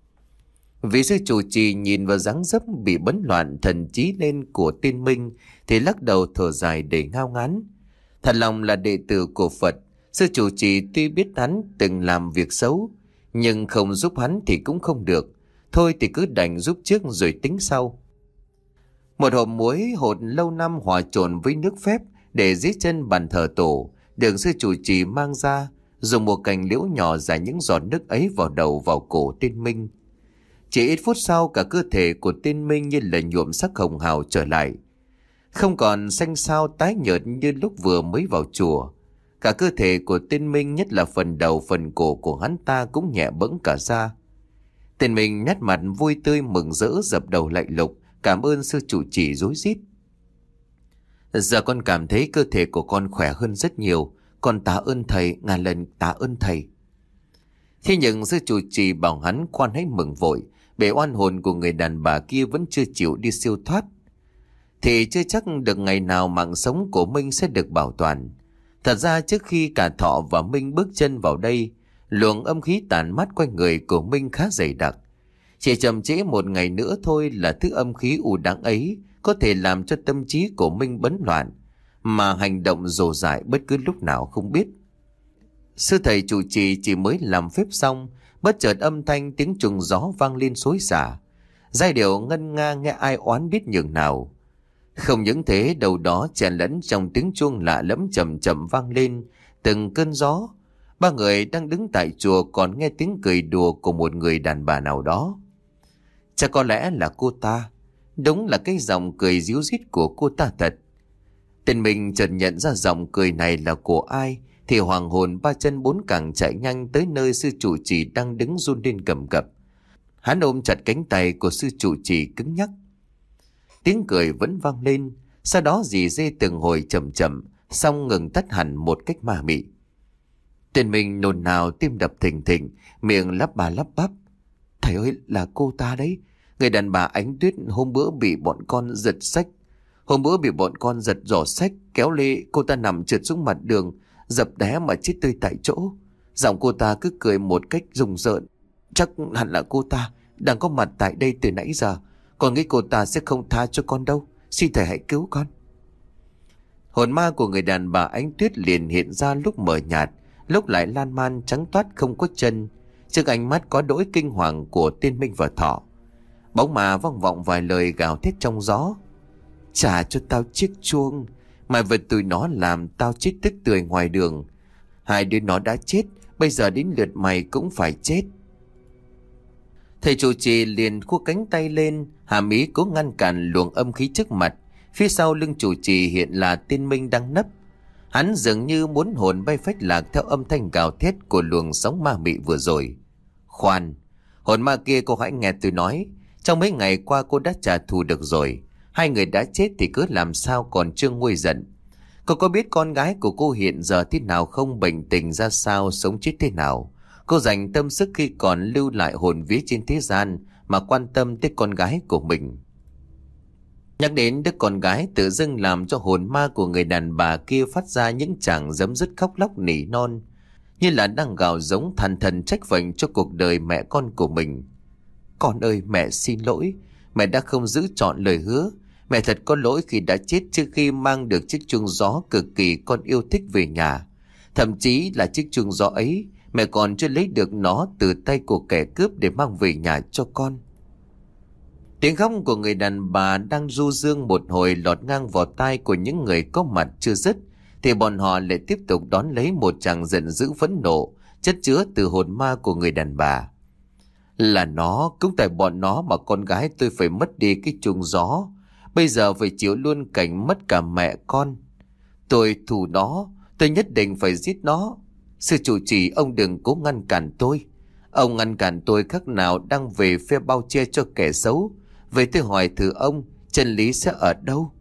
Vị sư chủ trì nhìn vào dáng dấp bị bấn loạn thần trí lên của tên Minh thì lắc đầu thở dài để ngao ngán. Thật lòng là đệ tử của Phật, sư chủ trì tuy biết hắn từng làm việc xấu, nhưng không giúp hắn thì cũng không được. Thôi thì cứ đành giúp trước rồi tính sau. Một hộp muối hột lâu năm hòa trộn với nước phép để dưới chân bàn thờ tổ, được sư chủ trì mang ra, dùng một cành liễu nhỏ rải những giọt nước ấy vào đầu vào cổ tên Minh. Chỉ ít phút sau, cả cơ thể của tên Minh như là nhuộm sắc hồng hào trở lại, không còn xanh xao tái nhợt như lúc vừa mới vào chùa. Cả cơ thể của tên Minh, nhất là phần đầu phần cổ của hắn ta cũng nhẹ bẫng cả ra. Tên Minh nét mặt vui tươi mừng rỡ, dập đầu lạy lục cảm ơn sư chủ trì rối rít. Giờ con cảm thấy cơ thể của con khỏe hơn rất nhiều, con tạ ơn thầy, ngàn lần tạ ơn thầy. Thế nhưng sư chủ trì bảo hắn khoan hãy mừng vội, bể oan hồn của người đàn bà kia vẫn chưa chịu đi siêu thoát, thì chưa chắc được ngày nào mạng sống của Minh sẽ được bảo toàn. Thật ra trước khi cả Thọ và Minh bước chân vào đây, luồng âm khí tàn mát quanh người của Minh khá dày đặc. Chỉ chậm trễ một ngày nữa thôi là thứ âm khí u đáng ấy có thể làm cho tâm trí của Minh bấn loạn, mà hành động rồ dại bất cứ lúc nào không biết. Sư thầy chủ trì chỉ mới làm phép xong, bất chợt âm thanh tiếng trùng gió vang lên xối xả, giai điệu ngân nga nghe ai oán biết nhường nào. Không những thế, đâu đó chèn lẫn trong tiếng chuông lạ lẫm chậm chậm vang lên từng cơn gió. Ba người đang đứng tại chùa còn nghe tiếng cười đùa của một người đàn bà nào đó. Chắc có lẽ là cô ta. Đúng là cái giọng cười ríu rít của cô ta thật. Tên mình chợt nhận ra giọng cười này là của ai thì hoàng hồn ba chân bốn cẳng chạy nhanh tới nơi sư trụ trì đang đứng run lên cầm cập. Hắn ôm chặt cánh tay của sư trụ trì cứng nhắc. Tiếng cười vẫn vang lên, sau đó rì rê từng hồi chậm chậm, xong ngừng tắt hẳn một cách ma mị. Tên mình nôn nao, tim đập thình thình, miệng lắp bà lắp bắp. Thầy ơi, là cô ta đấy, người đàn bà Ánh Tuyết hôm bữa bị bọn con giật sách. Hôm bữa bị bọn con giật giỏ sách, kéo lê cô ta nằm trượt xuống mặt đường, dập đé mà chết tươi tại chỗ. Giọng cô ta cứ cười một cách rùng rợn. Chắc hẳn là cô ta đang có mặt tại đây từ nãy giờ. Con nghĩ cô ta sẽ không tha cho con đâu. Xin thầy hãy cứu con. Hồn ma của người đàn bà Ánh Tuyết liền hiện ra, lúc mờ nhạt, lúc lại lan man trắng toát không có chân. Trước ánh mắt có đỗi kinh hoàng của tên Minh và Thọ, bóng ma vang vọng vài lời gào thét trong gió. Trả cho tao chiếc chuông mà vật tụi nó làm tao chết tức tưởi ngoài đường. Hai đứa nó đã chết, bây giờ đến lượt mày cũng phải chết. Thầy trụ trì liền khua cánh tay lên, hàm ý cố ngăn cản luồng âm khí trước mặt. Phía sau lưng trụ trì hiện là tên Minh đang nấp. Hắn dường như muốn hồn bay phách lạc theo âm thanh gào thét của luồng sóng ma mị vừa rồi. Khoan, hồn ma kia, cô hãy nghe tôi nói. Trong mấy ngày qua cô đã trả thù được rồi. Hai người đã chết thì cứ làm sao còn chưa nguôi giận. Cô có biết con gái của cô hiện giờ thế nào không, bệnh tình ra sao, sống chết thế nào? Cô dành tâm sức khi còn lưu lại hồn vía trên thế gian mà quan tâm tới con gái của mình. Nhắc đến đứa con gái tự dưng làm cho hồn ma của người đàn bà kia phát ra những tràng giấm dứt khóc lóc nỉ non, như là đang gào giống than thần trách phận cho cuộc đời mẹ con của mình. Con ơi, mẹ xin lỗi. Mẹ đã không giữ trọn lời hứa. Mẹ thật có lỗi khi đã chết trước khi mang được chiếc chuông gió cực kỳ con yêu thích về nhà. Thậm chí là chiếc chuông gió ấy, mẹ còn chưa lấy được nó từ tay của kẻ cướp để mang về nhà cho con. Tiếng khóc của người đàn bà đang du dương một hồi lọt ngang vào tai của những người có mặt chưa dứt, thì bọn họ lại tiếp tục đón lấy một tràng giận dữ phẫn nộ chất chứa từ hồn ma của người đàn bà. Là nó, cũng tại bọn nó mà con gái tôi phải mất đi cái chuông gió. Bây giờ phải chịu luôn cảnh mất cả mẹ con. Tôi thù nó, tôi nhất định phải giết nó. Sư trụ trì, ông đừng cố ngăn cản tôi. Ông ngăn cản tôi khác nào đang về phe bao che cho kẻ xấu. Vậy tôi hỏi thử ông, chân lý sẽ ở đâu?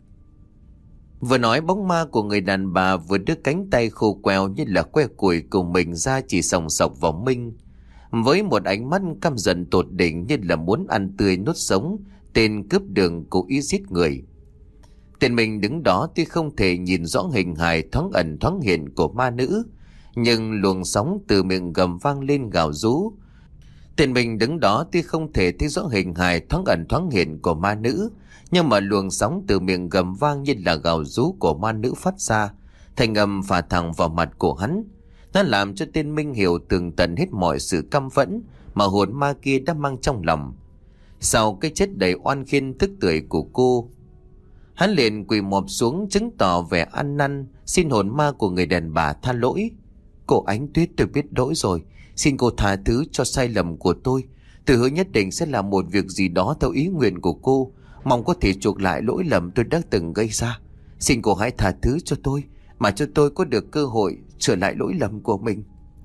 Vừa nói, bóng ma của người đàn bà vừa đưa cánh tay khô queo như là que củi của mình ra chỉ sòng sọc vào Minh, với một ánh mắt căm giận tột đỉnh, như là muốn ăn tươi nuốt sống tên cướp đường cố ý giết người. Tên mình đứng đó tuy không thể nhìn rõ hình hài thoáng ẩn thoáng hiện của ma nữ, nhưng luồng sóng từ miệng gầm vang lên gào rú. Tên mình đứng đó tuy không thể thấy rõ hình hài thoáng ẩn thoáng hiện của ma nữ, nhưng mà luồng sóng từ miệng gầm vang như là gào rú của ma nữ phát ra, thành âm phả thẳng vào mặt của hắn. Nó làm cho tên Minh hiểu tường tận hết mọi sự căm phẫn mà hồn ma kia đã mang trong lòng. Sau cái chết đầy oan khiên tức tưởi của cô, hắn liền quỳ mọp xuống chứng tỏ vẻ ăn năn, xin hồn ma của người đàn bà tha lỗi. Cô Ánh Tuyết, tôi biết lỗi rồi, xin cô tha thứ cho sai lầm của tôi. Tôi hứa nhất định sẽ làm một việc gì đó theo ý nguyện của cô, mong có thể chuộc lại lỗi lầm tôi đã từng gây ra. Xin cô hãy tha thứ cho tôi, mà cho tôi có được cơ hội sửa lại lỗi lầm của mình.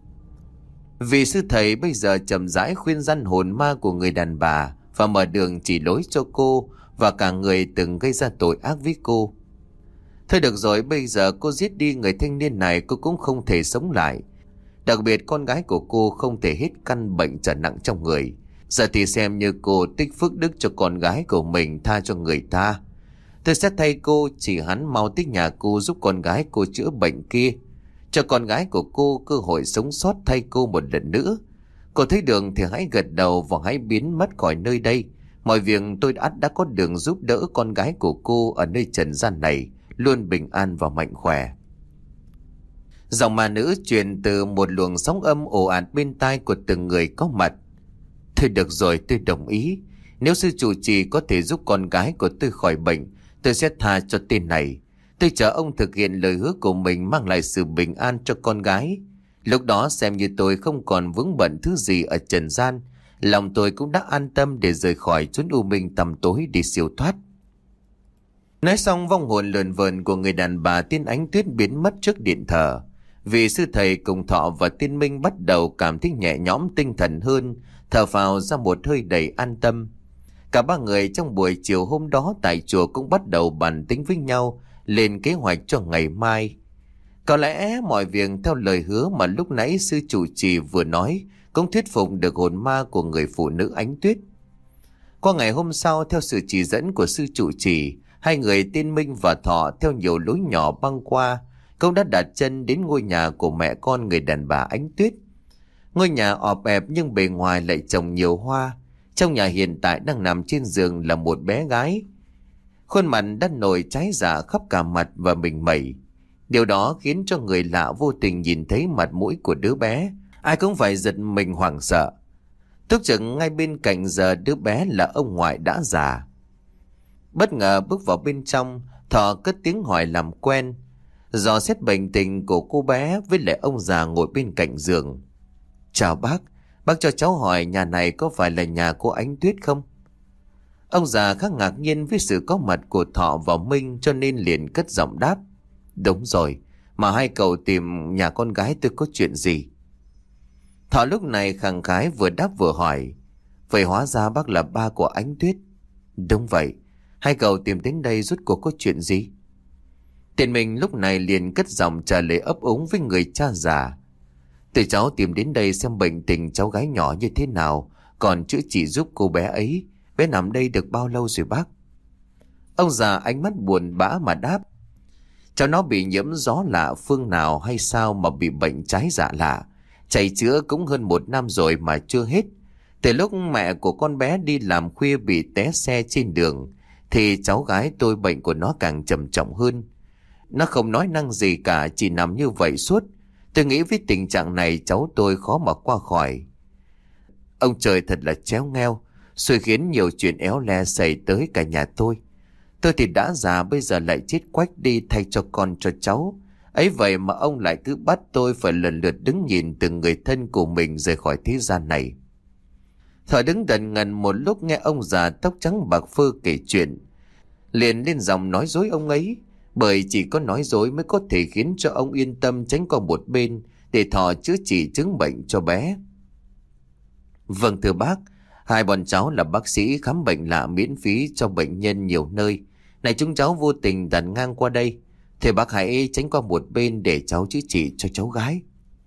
Vì sư thầy bây giờ chậm rãi khuyên răn hồn ma của người đàn bà và mở đường chỉ lối cho cô và cả người từng gây ra tội ác với cô. Thôi được rồi, bây giờ cô giết đi người thanh niên này, cô cũng không thể sống lại. Đặc biệt con gái của cô không thể hết căn bệnh trở nặng trong người. Giờ thì xem như cô tích phước đức cho con gái của mình, tha cho người ta. Tôi sẽ thay cô, chỉ hắn mau tới nhà cô giúp con gái cô chữa bệnh kia, cho con gái của cô cơ hội sống sót thay cô một lần nữa. Cô thấy đường thì hãy gật đầu và hãy biến mất khỏi nơi đây. Mọi việc tôi đã, đã có đường giúp đỡ con gái của cô ở nơi trần gian này luôn bình an và mạnh khỏe. Giọng ma nữ truyền từ một luồng sóng âm ồ ạt bên tai của từng người có mặt. Thôi được rồi, tôi đồng ý. Nếu sư trụ trì có thể giúp con gái của tôi khỏi bệnh Tôi sẽ tha cho tên này. Tôi chờ ông thực hiện lời hứa của mình mang lại sự bình an cho con gái. Lúc đó xem như tôi không còn vướng bận thứ gì ở trần gian. Lòng tôi cũng đã an tâm để rời khỏi chốn u minh tăm tối đi siêu thoát. Nói xong, vong hồn lượn vờn của người đàn bà Tiên Ánh Tuyết biến mất trước điện thờ. Vị sư thầy cùng Thọ và Tiên Minh bắt đầu cảm thấy nhẹ nhõm tinh thần hơn, thở phào ra một hơi đầy an tâm. Cả ba người trong buổi chiều hôm đó tại chùa cũng bắt đầu bàn tính với nhau lên kế hoạch cho ngày mai. Có lẽ mọi việc theo lời hứa mà lúc nãy sư trụ trì vừa nói cũng thuyết phục được hồn ma của người phụ nữ Ánh Tuyết. Qua ngày hôm sau, theo sự chỉ dẫn của sư trụ trì, hai người Tiên Minh và Thọ theo nhiều lối nhỏ băng qua cũng đã đặt chân đến ngôi nhà của mẹ con người đàn bà Ánh Tuyết. Ngôi nhà ọp ẹp nhưng bề ngoài lại trồng nhiều hoa. Trong nhà hiện tại đang nằm trên giường là một bé gái. Khuôn mặt đã nổi cháy rạ khắp cả mặt và mình mẩy. Điều đó khiến cho người lạ vô tình nhìn thấy mặt mũi của đứa bé, ai cũng phải giật mình hoảng sợ. Túc trực ngay bên cạnh giờ đứa bé là ông ngoại đã già. Bất ngờ bước vào bên trong, Thọ cất tiếng hỏi làm quen, dò xét bệnh tình của cô bé với lại ông già ngồi bên cạnh giường. Chào bác, bác cho cháu hỏi nhà này có phải là nhà cô Ánh Tuyết không? Ông già khá ngạc nhiên với sự có mặt của Thọ và Minh cho nên liền cất giọng đáp. Đúng rồi, mà hai cậu tìm nhà con gái tôi có chuyện gì? Thọ lúc này khẳng khái vừa đáp vừa hỏi. Vậy hóa ra bác là ba của Ánh Tuyết. Đúng vậy, hai cậu tìm đến đây rốt cuộc có chuyện gì? Tiền Minh lúc này liền cất giọng trả lời ấp úng với người cha già. Tụi cháu tìm đến đây xem bệnh tình cháu gái nhỏ như thế nào, còn chữa trị giúp cô bé ấy. Bé nằm đây được bao lâu rồi bác? Ông già ánh mắt buồn bã mà đáp. Cháu nó bị nhiễm gió lạ phương nào hay sao mà bị bệnh trái dạ lạ. Chạy chữa cũng hơn một năm rồi mà chưa hết. Từ lúc mẹ của con bé đi làm khuya bị té xe trên đường, thì cháu gái tôi bệnh của nó càng trầm trọng hơn. Nó không nói năng gì cả, chỉ nằm như vậy suốt. Tôi nghĩ với tình trạng này cháu tôi khó mà qua khỏi. Ông trời thật là chéo ngheo, xui khiến nhiều chuyện éo le xảy tới cả nhà tôi. Tôi thì đã già bây giờ lại chết quách đi thay cho con cho cháu. Ấy vậy mà ông lại cứ bắt tôi phải lần lượt đứng nhìn từng người thân của mình rời khỏi thế gian này. Thọ đứng đần ngần một lúc nghe ông già tóc trắng bạc phơ kể chuyện, liền lên giọng nói dối ông ấy, bởi chỉ có nói dối mới có thể khiến cho ông yên tâm tránh qua một bên để Thọ chữa trị chứng bệnh cho bé. Vâng thưa bác, hai bọn cháu là bác sĩ khám bệnh lạ miễn phí cho bệnh nhân nhiều nơi. Này chúng cháu vô tình đặt ngang qua đây, thì bác hãy tránh qua một bên để cháu chữa trị cho cháu gái.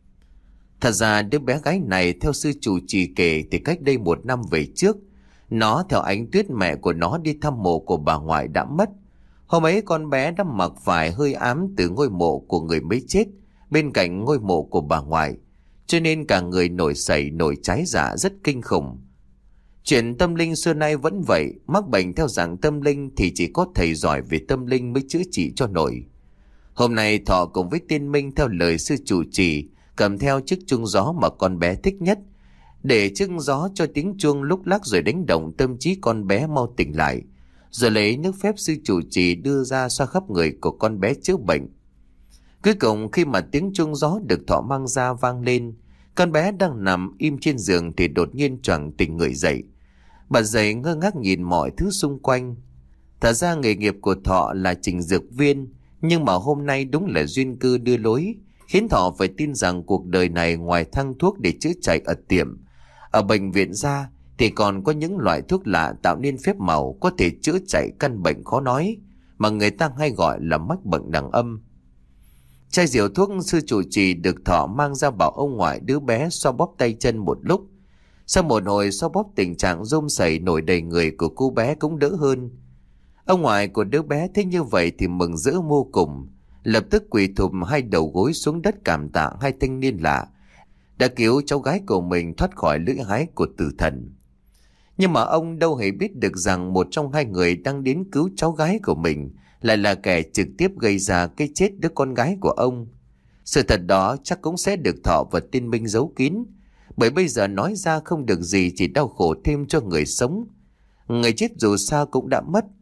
Thật ra đứa bé gái này theo sư chủ trì kể thì cách đây một năm về trước, nó theo Ánh Tuyết mẹ của nó đi thăm mộ của bà ngoại đã mất. Hôm ấy con bé đã mặc phải hơi ám từ ngôi mộ của người mới chết bên cạnh ngôi mộ của bà ngoại, cho nên cả người nổi sẩy nổi trái dạ rất kinh khủng. Chuyện tâm linh xưa nay vẫn vậy, mắc bệnh theo dạng tâm linh thì chỉ có thầy giỏi về tâm linh mới chữa trị cho nổi. Hôm nay Thọ cùng với Tiên Minh theo lời sư chủ trì cầm theo chiếc chuông gió mà con bé thích nhất, để chiếc gió cho tiếng chuông lúc lắc rồi đánh động tâm trí con bé mau tỉnh lại, rồi lấy nước phép sư chủ trì đưa ra xoa khắp người của con bé chữa bệnh. Cuối cùng khi mà tiếng chuông gió được Thọ mang ra vang lên, con bé đang nằm im trên giường thì đột nhiên choàng tỉnh người dậy. Bà dậy ngơ ngác nhìn mọi thứ xung quanh. Thật ra nghề nghiệp của Thọ là trình dược viên, nhưng mà hôm nay đúng là duyên cư đưa lối, khiến Thọ phải tin rằng cuộc đời này ngoài thang thuốc để chữa chạy ở tiệm, ở bệnh viện ra, thì còn có những loại thuốc lạ tạo nên phép màu có thể chữa chạy căn bệnh khó nói mà người ta hay gọi là mắc bệnh đằng âm. Chai rượu thuốc sư chủ trì được Thọ mang ra bảo ông ngoại đứa bé xoa bóp tay chân một lúc. Sau một hồi xoa bóp, tình trạng rôm sẩy nổi đầy người của cô bé cũng đỡ hơn. Ông ngoại của đứa bé thấy như vậy thì mừng rỡ vô cùng, lập tức quỳ thụp hai đầu gối xuống đất cảm tạ hai thanh niên lạ đã cứu cháu gái của mình thoát khỏi lưỡi hái của tử thần. Nhưng mà ông đâu hề biết được rằng một trong hai người đang đến cứu cháu gái của mình lại là kẻ trực tiếp gây ra cái chết đứa con gái của ông. Sự thật đó chắc cũng sẽ được Thọ và Tiên Minh giấu kín, bởi bây giờ nói ra không được gì, chỉ đau khổ thêm cho người sống. Người chết dù sao cũng đã mất,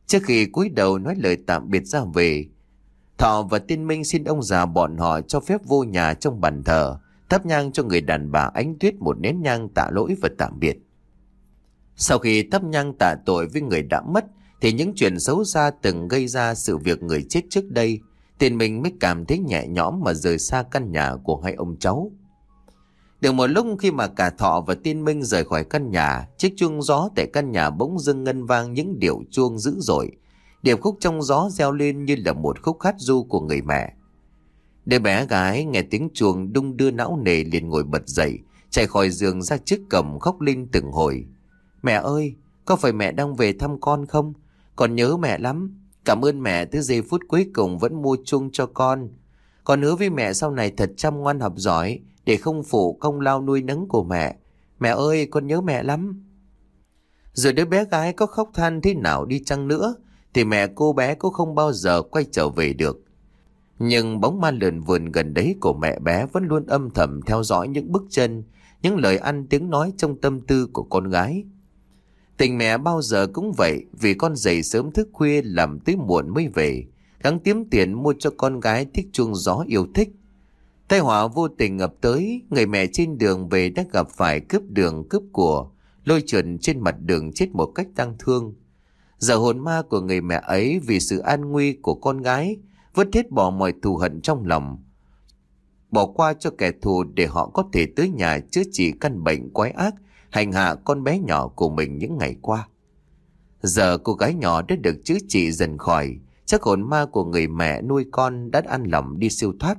Trước khi cúi đầu nói lời tạm biệt ra về, Thọ và Tiên Minh xin ông già bọn họ cho phép vô nhà trong bàn thờ, thắp nhang cho người đàn bà Ánh Tuyết một nén nhang tạ lỗi và tạm biệt. Sau khi thắp nhang tạ tội với người đã mất, thì những chuyện xấu xa từng gây ra sự việc người chết trước đây, Tiên Minh mới cảm thấy nhẹ nhõm mà rời xa căn nhà của hai ông cháu. Được một lúc, khi mà cả Thọ và Tiên Minh rời khỏi căn nhà, chiếc chuông gió tại căn nhà bỗng dưng ngân vang những điệu chuông dữ dội. Điệp khúc trong gió reo lên như là một khúc hát ru của người mẹ. Đứa bé gái nghe tiếng chuông đung đưa não nề liền ngồi bật dậy, chạy khỏi giường ra trước cổng khóc lên từng hồi. Mẹ ơi, có phải mẹ đang về thăm con không? Con nhớ mẹ lắm. Cảm ơn mẹ tới giây phút cuối cùng vẫn mua chuông cho con. Con hứa với mẹ sau này thật chăm ngoan học giỏi, để không phụ công lao nuôi nấng của mẹ. Mẹ ơi, con nhớ mẹ lắm. Rồi đứa bé gái có khóc than thế nào đi chăng nữa, thì mẹ cô bé cũng không bao giờ quay trở về được. Nhưng bóng ma lượn vườn gần đấy của mẹ bé vẫn luôn âm thầm theo dõi những bước chân, những lời ăn tiếng nói trong tâm tư của con gái. Tình mẹ bao giờ cũng vậy, vì con dậy sớm thức khuya làm tới muộn mới về, gắng kiếm tiền mua cho con gái chiếc chuông gió yêu thích. Tai họa vô tình ập tới, người mẹ trên đường về đã gặp phải cướp đường cướp của, lôi trượt trên mặt đường chết một cách tang thương. Giờ hồn ma của người mẹ ấy vì sự an nguy của con gái vứt hết bỏ mọi thù hận trong lòng, bỏ qua cho kẻ thù để họ có thể tới nhà chữa trị căn bệnh quái ác hành hạ con bé nhỏ của mình những ngày qua. Giờ cô gái nhỏ đã được chữa trị dần khỏi, chắc hồn ma của người mẹ nuôi con đã an lòng đi siêu thoát.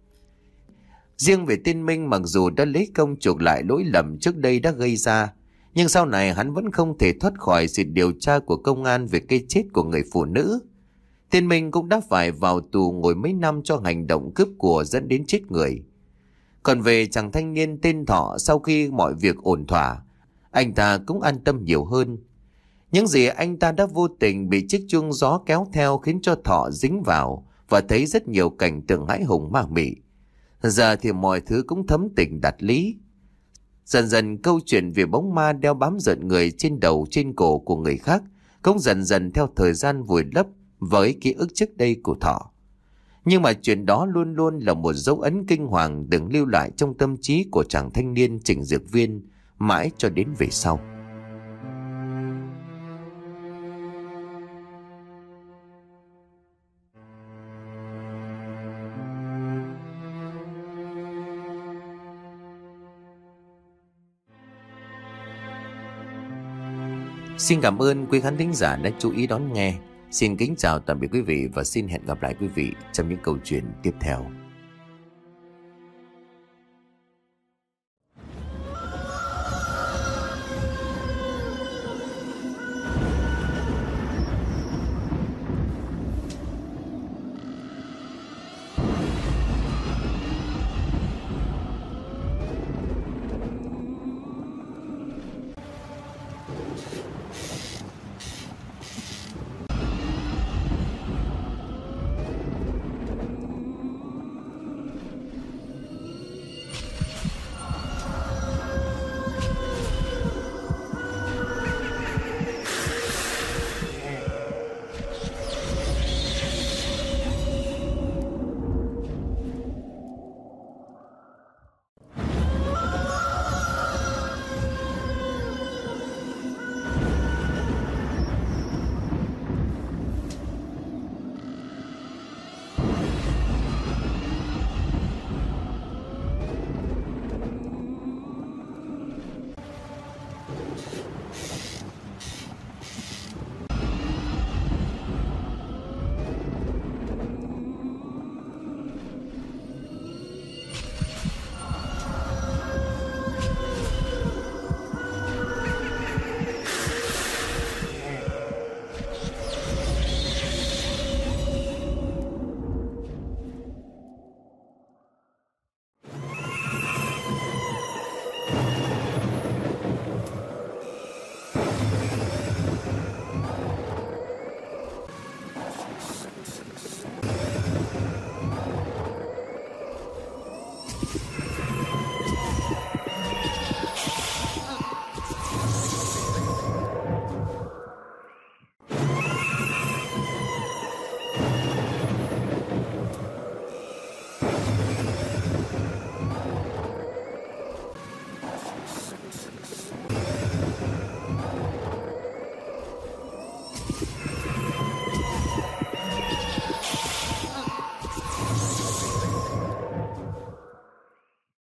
Riêng về Tiên Minh, mặc dù đã lấy công chuộc lại lỗi lầm trước đây đã gây ra, nhưng sau này hắn vẫn không thể thoát khỏi sự điều tra của công an về cái chết của người phụ nữ. Tiên Minh cũng đã phải vào tù ngồi mấy năm cho hành động cướp của dẫn đến chết người. Còn về chàng thanh niên tên Thọ, sau khi mọi việc ổn thỏa, anh ta cũng an tâm nhiều hơn. Những gì anh ta đã vô tình bị chiếc chuông gió kéo theo khiến cho Thọ dính vào và thấy rất nhiều cảnh tượng hãi hùng ma mị. Giờ thì mọi thứ cũng thấm tình đạt lý. Dần dần câu chuyện về bóng ma đeo bám rợn người trên đầu trên cổ của người khác cũng dần dần theo thời gian vùi lấp với ký ức trước đây của Thọ. Nhưng mà chuyện đó luôn luôn là một dấu ấn kinh hoàng đừng lưu lại trong tâm trí của chàng thanh niên Trình Dược Viên mãi cho đến về sau. Xin cảm ơn quý khán thính giả đã chú ý đón nghe. Xin kính chào tạm biệt quý vị và xin hẹn gặp lại quý vị trong những câu chuyện tiếp theo.